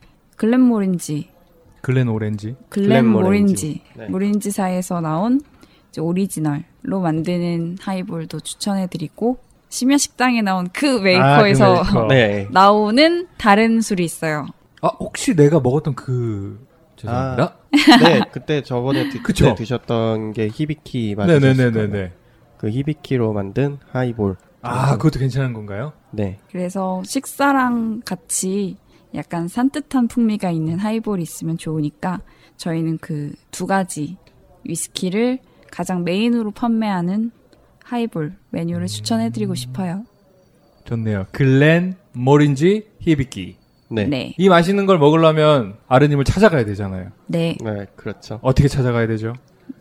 글렌모렌지 글렌 오렌지. 글렌 모렌지. 네. 모렌지사에서 나온 이제 오리지널로 만드는 하이볼도 추천해드리고 심야식당에 나온 그 메이커에서 아, 그 메이커. 네. 나오는 다른 술이 있어요. 아 혹시 내가 먹었던 그 죄송합니다. 아, 네 그때 저번에 드, 그때 드셨던 게 히비키 맞으셨을 거예요. 그 히비키로 만든 하이볼. 아 그것도 괜찮은 건가요? 네. 그래서 식사랑 같이 약간 산뜻한 풍미가 있는 하이볼이 있으면 좋으니까 저희는 그 두 가지 위스키를 가장 메인으로 판매하는 하이볼 메뉴를 음... 추천해드리고 싶어요. 좋네요. 글렌 모렌지 히비키. 네. 네. 이 맛있는 걸 먹으려면 아르님을 찾아가야 되잖아요. 네. 네, 그렇죠. 어떻게 찾아가야 되죠?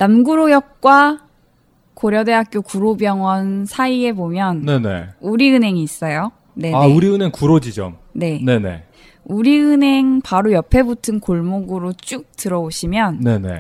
남구로역과 고려대학교 구로병원 사이에 보면 네네. 우리은행이 있어요. 네네. 아, 우리은행 구로지점. 네. 네네. 우리은행 바로 옆에 붙은 골목으로 쭉 들어오시면 네네.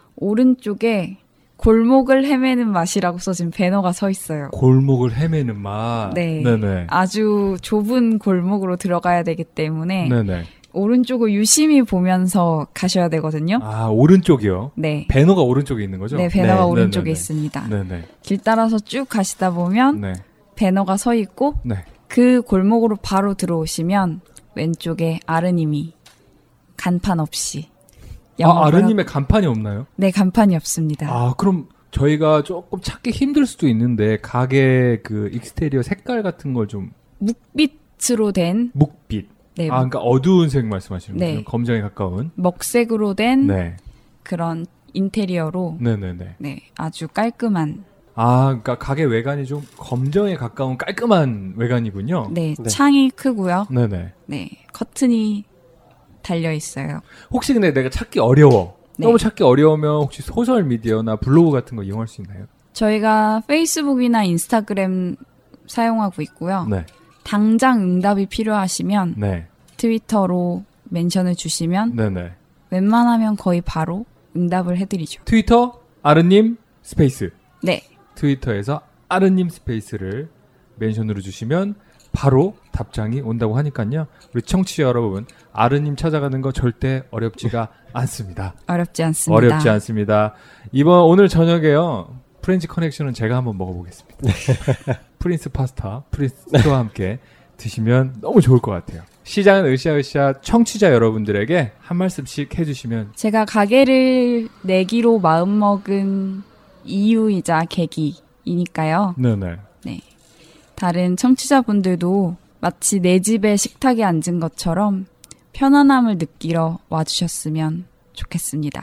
오른쪽에 골목을 헤매는 맛이라고 써진 배너가 서 있어요. 골목을 헤매는 맛. 네. 네네. 아주 좁은 골목으로 들어가야 되기 때문에 네네. 오른쪽을 유심히 보면서 가셔야 되거든요. 아, 오른쪽이요? 네. 배너가 오른쪽에 있는 거죠? 네, 배너가 네. 오른쪽에 네네네. 있습니다. 네네. 길 따라서 쭉 가시다 보면 네. 배너가 서 있고 네. 그 골목으로 바로 들어오시면 왼쪽에 아르님이 간판 없이 아, 아르님의 간판이 없나요? 네, 간판이 없습니다. 아, 그럼 저희가 조금 찾기 힘들 수도 있는데 가게 그 익스테리어 색깔 같은 걸 좀 묵빛으로 된 묵빛. 네, 아, 그러니까 어두운 색 말씀하시는 네. 거죠? 검정에 가까운. 먹색으로 된 네. 그런 인테리어로 네네네. 네, 아주 깔끔한. 아, 그러니까 가게 외관이 좀 검정에 가까운 깔끔한 외관이군요. 네, 네. 창이 크고요. 네네. 네, 커튼이 달려 있어요. 혹시 근데 내가 찾기 어려워. 네. 너무 찾기 어려우면 혹시 소셜 미디어나 블로그 같은 거 이용할 수 있나요? 저희가 페이스북이나 인스타그램 사용하고 있고요. 네. 당장 응답이 필요하시면 네. 트위터로 멘션을 주시면 네네. 웬만하면 거의 바로 응답을 해드리죠. 트위터 아르님 스페이스. 네. 트위터에서 아르님 스페이스를 멘션으로 주시면 바로 답장이 온다고 하니까요. 우리 청취자 여러분, 아르님 찾아가는 거 절대 어렵지가 않습니다. 어렵지 않습니다. 어렵지 않습니다. 이번 오늘 저녁에요. 프렌치 커넥션은 제가 한번 먹어보겠습니다. 프린스 파스타, 프린스와 함께 드시면 너무 좋을 것 같아요. 시장은 으쌰으쌰 청취자 여러분들에게 한 말씀씩 해주시면. 제가 가게를 내기로 마음먹은 이유이자 계기이니까요. 네네. 네. 다른 청취자분들도 마치 내 집에 식탁에 앉은 것처럼 편안함을 느끼러 와주셨으면 좋겠습니다.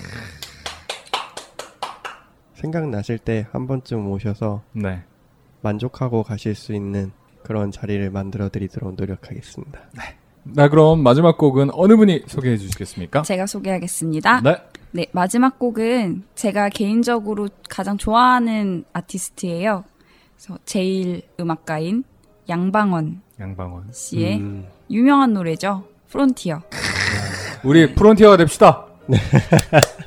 생각나실 때 한 번쯤 오셔서 네. 만족하고 가실 수 있는 그런 자리를 만들어 드리도록 노력하겠습니다. 네. 나 그럼 마지막 곡은 어느 분이 소개해 주시겠습니까? 제가 소개하겠습니다. 네. 네, 마지막 곡은 제가 개인적으로 가장 좋아하는 아티스트예요. 그래서 제일 음악가인 양방원, 양방원 씨의 음. 유명한 노래죠. 프론티어. 우리 프론티어가 됩시다.